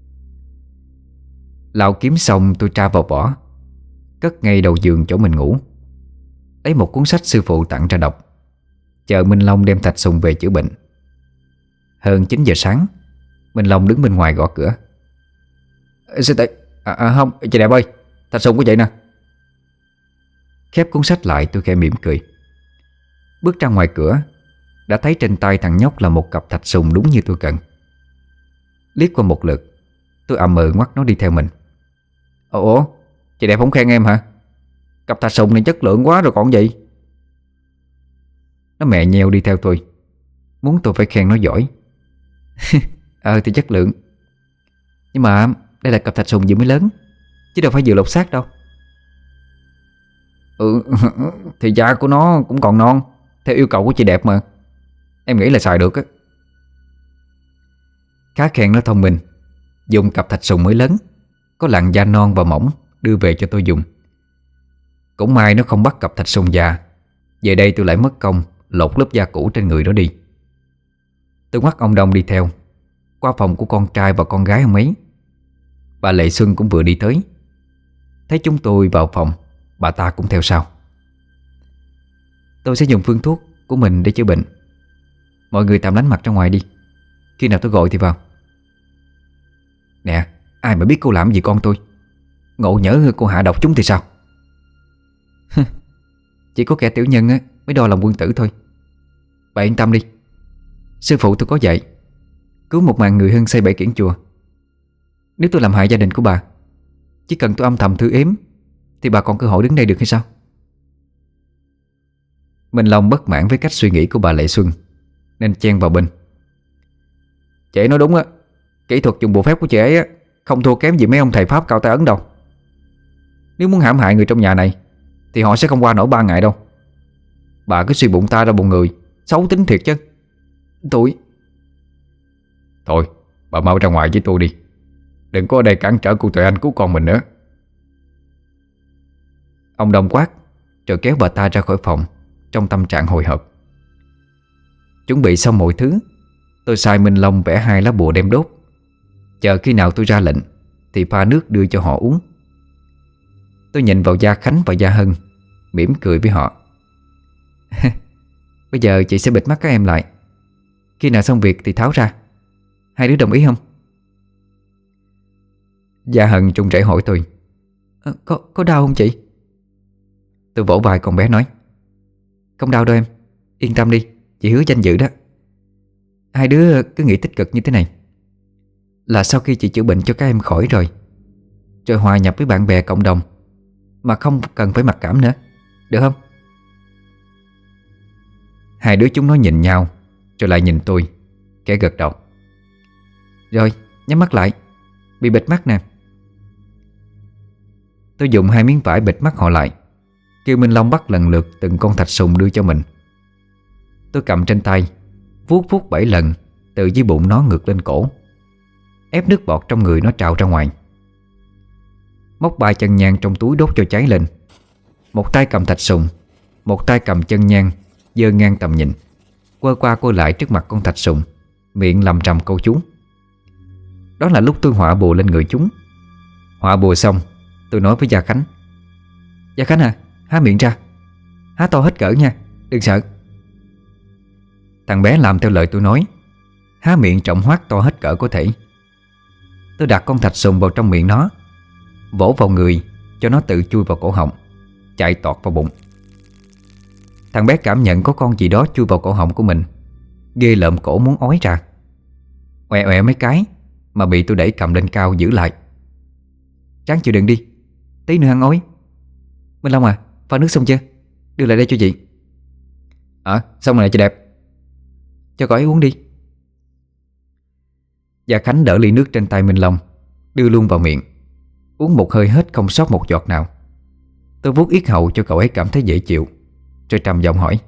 Speaker 1: Lau kiếm xong tôi tra vào vỏ, cất ngay đầu giường chỗ mình ngủ, lấy một cuốn sách sư phụ tặng ra đọc, chờ Minh Long đem thạch sùng về chữa bệnh. Hơn 9 giờ sáng, Minh Long đứng bên ngoài gõ cửa. "Xin tới. Không, chị đẹp ơi, thạch sùng của vậy nè." Khép cuốn sách lại, tôi khẽ mỉm cười. Bước ra ngoài cửa, đã thấy trên tay thằng nhóc là một cặp thạch sùng đúng như tôi cần. Liếc qua một lượt, tôi ậm ừ ngoắt nó đi theo mình. "Ủa, chị đẹp không khen em hả? Cặp thạch sùng này chất lượng quá rồi còn gì." Nó mẹ nheo đi theo tôi, muốn tôi phải khen nó giỏi. Thì chất lượng, nhưng mà đây là cặp thạch sùng vừa mới lớn, chứ đâu phải vừa lột xác đâu.
Speaker 2: Ừ, thì da của nó cũng còn non, theo yêu cầu của chị đẹp mà. Em nghĩ là xài được á.
Speaker 1: Khá khen nó thông minh. Dùng cặp thạch sùng mới lớn, có làn da non và mỏng, đưa về cho tôi dùng. Cũng may nó không bắt cặp thạch sùng già. Về đây tôi lại mất công lột lớp da cũ trên người đó đi. Tôi ngoắt ông Đông đi theo, qua phòng của con trai và con gái ông ấy. Bà Lệ Xuân cũng vừa đi tới. Thấy chúng tôi vào phòng, bà ta cũng theo sau. Tôi sẽ dùng phương thuốc của mình để chữa bệnh. Mọi người tạm lánh mặt ra ngoài đi, khi nào tôi gọi thì vào. Nè, ai mà biết cô làm gì con tôi, ngộ nhỡ cô hạ độc chúng thì sao? Chỉ có kẻ tiểu nhân á mới đo lòng quân tử thôi. Bà yên tâm đi. Sư phụ tôi có dạy, cứu một mạng người hơn xây 7 kiển chùa. Nếu tôi làm hại gia đình của bà, chỉ cần tôi âm thầm thư ếm, thì bà còn cơ hội đứng đây được hay sao? Minh Long bất mãn với cách suy nghĩ của bà Lệ Xuân, nên chen vào bên.
Speaker 2: Chị nói đúng á. Kỹ thuật dùng bộ phép của chị ấy á, không thua kém gì mấy ông thầy Pháp cao tay ấn đâu. Nếu muốn hãm hại người trong nhà này thì họ sẽ không qua nổi 3 ngày đâu. Bà cứ suy bụng ta ra bụng người, xấu tính thiệt chứ.
Speaker 1: Tôi...
Speaker 2: Thôi, bà mau ra ngoài với tôi đi. Đừng có ở đây cản trở cô Tuệ Anh cứu con mình nữa.
Speaker 1: Ông Đông quát, rồi kéo bà ta ra khỏi phòng, trong tâm trạng hồi hộp. Chuẩn bị xong mọi thứ, tôi sai Minh Long vẽ 2 lá bùa đem đốt. Chờ khi nào tôi ra lệnh thì pha nước đưa cho họ uống. Tôi nhìn vào Gia Khánh và Gia Hân, mỉm cười với họ. Bây giờ chị sẽ bịt mắt các em lại. Khi nào xong việc thì tháo ra. Hai đứa đồng ý không? Gia Hân run rẩy hỏi tôi. Có đau không chị? Tôi vỗ vai con bé nói. Không đau đâu em, yên tâm đi, chị hứa danh dự đó. Hai đứa cứ nghĩ tích cực như thế này, là sau khi chị chữa bệnh cho các em khỏi rồi hòa nhập với bạn bè cộng đồng, mà không cần phải mặc cảm nữa, được không? Hai đứa chúng nó nhìn nhau, rồi lại nhìn tôi, kẻ gật đầu. Rồi, nhắm mắt lại, bị bịt mắt nè. Tôi dùng 2 miếng vải bịt mắt họ lại, kêu Minh Long bắt lần lượt từng con thạch sùng đưa cho mình. Tôi cầm trên tay, vuốt vuốt 7 lần, từ dưới bụng nó ngược lên cổ, ép nước bọt trong người nó trào ra ngoài. Móc 3 chân nhang trong túi đốt cho cháy lên. Một tay cầm thạch sùng, một tay cầm chân nhang, giơ ngang tầm nhìn, quơ qua quơ lại trước mặt con thạch sùng, miệng lầm rầm câu chú. Đó là lúc tôi họa bùa lên người chúng. Họa bùa xong, tôi nói với Gia Khánh. Gia Khánh à, há miệng ra, há to hết cỡ nha, đừng sợ. Thằng bé làm theo lời tôi nói, há miệng trọng hoắt to hết cỡ có thể. Tôi đặt con thạch sùng vào trong miệng nó, vỗ vào người cho nó tự chui vào cổ họng, chạy tọt vào bụng. Thằng bé cảm nhận có con gì đó chui vào cổ họng của mình, ghê lợm cổ muốn ói ra. Oẹ oẹ mấy cái mà bị tôi đẩy cầm lên cao giữ lại. Ráng chịu đựng đi, tí nữa ăn ói. Minh Long à, pha nước xong chưa? Đưa lại đây cho chị.
Speaker 2: Xong rồi nè chị đẹp.
Speaker 1: Cho cậu ấy uống đi. Gia Khánh đỡ ly nước trên tay Minh Long, đưa luôn vào miệng, uống một hơi hết không sót một giọt nào. Tôi vuốt yết hầu cho cậu ấy cảm thấy dễ chịu, rồi trầm giọng hỏi.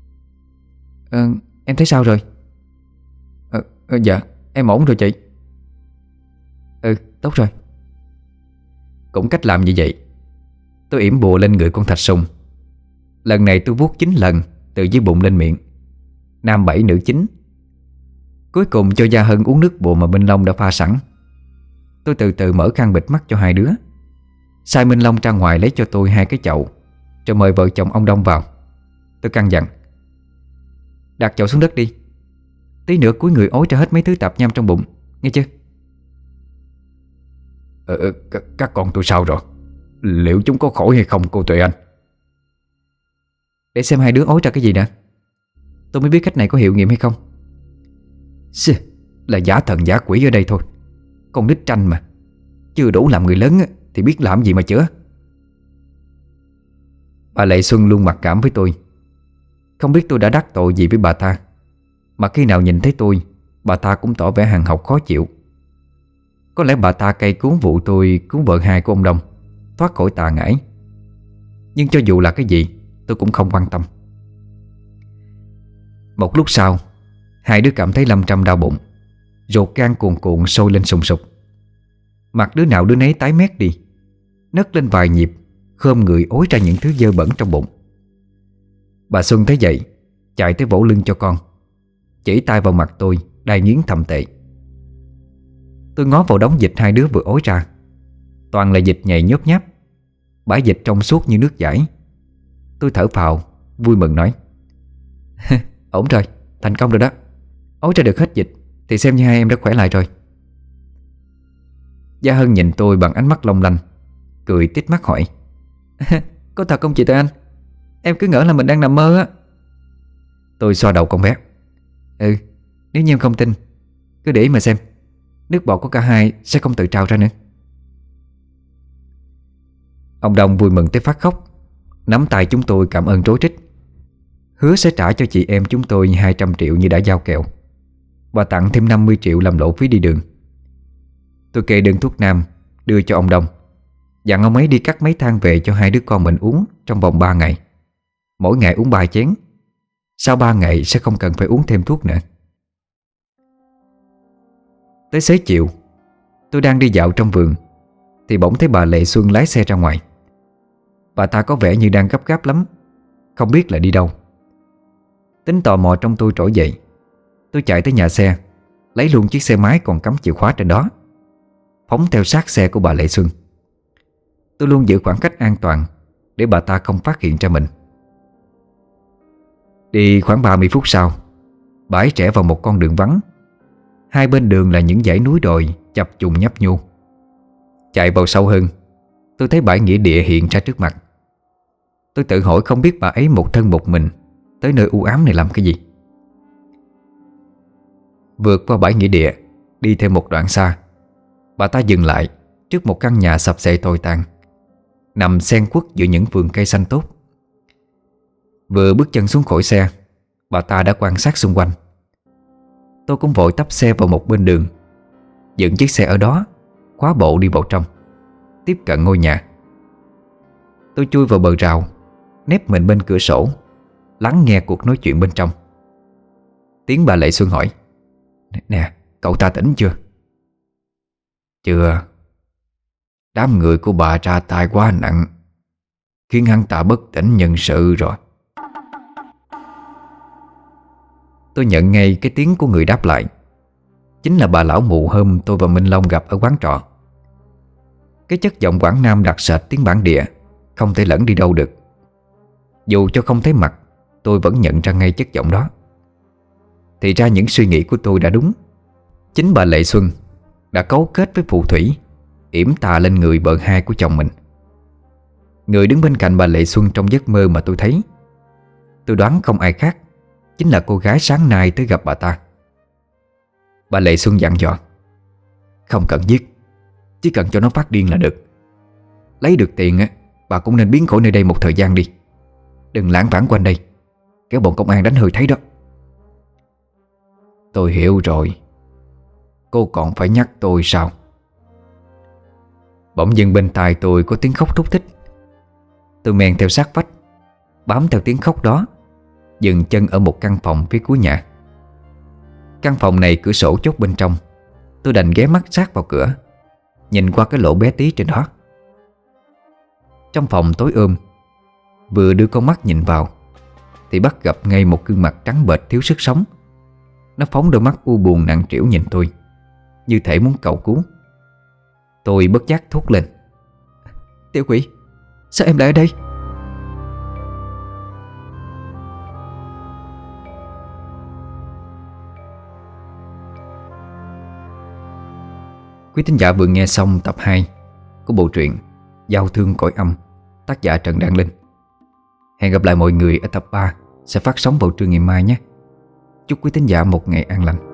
Speaker 1: Em thấy sao rồi?
Speaker 2: Dạ, em ổn rồi chị.
Speaker 1: Tốt rồi. Cũng cách làm như vậy, tôi yểm bùa lên người con thạch sùng. Lần này tôi vuốt 9 lần, từ dưới bụng lên miệng, nam 7 nữ 9. Cuối cùng cho Gia Hân uống nước bùa mà Minh Long đã pha sẵn. Tôi từ từ mở khăn bịt mắt cho hai đứa, sai Minh Long ra ngoài lấy cho tôi 2 cái chậu, rồi mời vợ chồng ông Đông vào. Tôi căn dặn. Đặt chậu xuống đất đi, tí nữa cúi người ối ra hết mấy thứ tạp nham trong bụng, nghe chưa?
Speaker 2: Các con tôi sao rồi? Liệu chúng có khỏi hay không cô Tuệ Anh?
Speaker 1: Để xem hai đứa ối ra cái gì nè, tôi mới biết cách này có hiệu nghiệm hay không. Là giả thần giả quỷ ở đây thôi. Con nít tranh mà, chưa đủ làm người lớn thì biết làm gì mà chữa. Bà Lệ Xuân luôn mặc cảm với tôi. Không biết tôi đã đắc tội gì với bà ta, mà khi nào nhìn thấy tôi, bà ta cũng tỏ vẻ hằn học khó chịu. Có lẽ bà ta cay cú vụ tôi cứu vợ hai của ông Đông. thoát khỏi tà ngải. Nhưng cho dù là cái gì tôi cũng không quan tâm. Một lúc sau, hai đứa cảm thấy lâm trăm đau bụng, ruột gan cuồn cuộn sôi lên sùng sục. Mặt đứa nào đứa nấy tái mét đi, nấc lên vài nhịp, khom người ối ra những thứ dơ bẩn trong bụng. Bà Xuân thấy vậy, chạy tới vỗ lưng cho con, chỉ tay vào mặt tôi đai nghiến thậm tệ. Tôi ngó vào đống dịch hai đứa vừa ối ra, toàn là dịch nhầy nhớp nháp, bãi dịch trong suốt như nước chảy. Tôi thở phào, vui mừng nói: ổn rồi, thành công rồi đó. Ối ra được hết dịch thì xem như hai em đã khỏe lại rồi. Gia Hân nhìn tôi bằng ánh mắt long lanh, cười tít mắt hỏi: có thật không chị Tây Anh? Em cứ ngỡ là mình đang nằm mơ á. Tôi xoa đầu con bé: Ừ, nếu như em không tin, cứ để ý mà xem. Nước bọt của cả hai sẽ không tự trào ra nữa. Ông Đông vui mừng tới phát khóc, nắm tay chúng tôi cảm ơn rối rít, hứa sẽ trả cho chị em chúng tôi 200 triệu như đã giao kèo, và tặng thêm 50 triệu làm lộ phí đi đường. Tôi kê đơn thuốc nam đưa cho ông Đông, dặn ông ấy đi cắt mấy thang về cho hai đứa con mình uống trong vòng 3 ngày. Mỗi ngày uống 3 chén. Sau 3 ngày sẽ không cần phải uống thêm thuốc nữa. Tới xế chiều, tôi đang đi dạo trong vườn thì bỗng thấy bà Lệ Xuân lái xe ra ngoài. Bà ta có vẻ như đang gấp gáp lắm, không biết là đi đâu. Tính tò mò trong tôi trỗi dậy, tôi chạy tới nhà xe, lấy luôn chiếc xe máy còn cắm chìa khóa trên đó, phóng theo sát xe của bà Lệ Xuân. Tôi luôn giữ khoảng cách an toàn để bà ta không phát hiện ra mình. Đi khoảng 30 phút sau, bãi rẽ vào một con đường vắng. Hai bên đường là những dãy núi đồi chập trùng nhấp nhô. Chạy vào sâu hơn, tôi thấy bãi nghĩa địa hiện ra trước mặt. Tôi tự hỏi không biết bà ấy một thân một mình tới nơi u ám này làm cái gì. Vượt qua bãi nghĩa địa, đi thêm một đoạn xa, bà ta dừng lại trước một căn nhà sập xệ tồi tàn, nằm xen quất giữa những vườn cây xanh tốt. Vừa bước chân xuống khỏi xe, bà ta đã quan sát xung quanh. Tôi cũng vội tấp xe vào một bên đường, dựng chiếc xe ở đó, khóa bộ đi vào trong, tiếp cận ngôi nhà. Tôi chui vào bờ rào, nép mình bên cửa sổ, lắng nghe cuộc nói chuyện bên trong. Tiếng bà Lệ Xuân hỏi: Nè, cậu ta tỉnh chưa? Chưa. Đám người của bà ra tay quá nặng, khiến hắn ta bất tỉnh nhân sự rồi. Tôi nhận ngay cái tiếng của người đáp lại. Chính là bà lão mụ hôm tôi và Minh Long gặp ở quán trọ. Cái chất giọng Quảng Nam đặc sệt tiếng bản địa, không thể lẫn đi đâu được. Dù cho không thấy mặt, tôi vẫn nhận ra ngay chất giọng đó. Thì ra những suy nghĩ của tôi đã đúng. Chính bà Lệ Xuân đã cấu kết với phù thủy, yểm tà lên người vợ hai của chồng mình. Người đứng bên cạnh bà Lệ Xuân trong giấc mơ mà tôi thấy, tôi đoán không ai khác, chính là cô gái sáng nay tới gặp bà ta. Bà Lệ Xuân dặn dò: Không cần giết, chỉ cần cho nó phát điên là được. Lấy được tiền á, bà cũng nên biến khỏi nơi đây một thời gian đi. Đừng lãng vãng quanh đây, kéo bọn công an đánh hơi thấy đó. Tôi hiểu rồi. Cô còn phải nhắc tôi sao? Bỗng dưng bên tai tôi có tiếng khóc thúc thích. Tôi men theo sát vách, bám theo tiếng khóc đó, dừng chân ở một căn phòng phía cuối nhà. Căn phòng này cửa sổ chốt bên trong. Tôi đành ghé mắt sát vào cửa, nhìn qua cái lỗ bé tí trên đó. Trong phòng tối vừa đưa con mắt nhìn vào thì bắt gặp ngay một gương mặt trắng bệch thiếu sức sống. Nó phóng đôi mắt u buồn nặng trĩu nhìn tôi, như thể muốn cầu cứu. Tôi bất giác thốt lên: Tiểu quỷ, sao em lại ở đây? Quý thính giả vừa nghe xong tập 2 của bộ truyện Giao thương cõi âm, tác giả Trần Đăng Linh. Hẹn gặp lại mọi người ở tập 3 sẽ phát sóng vào trưa ngày mai nhé. Chúc quý thính giả một ngày an lành.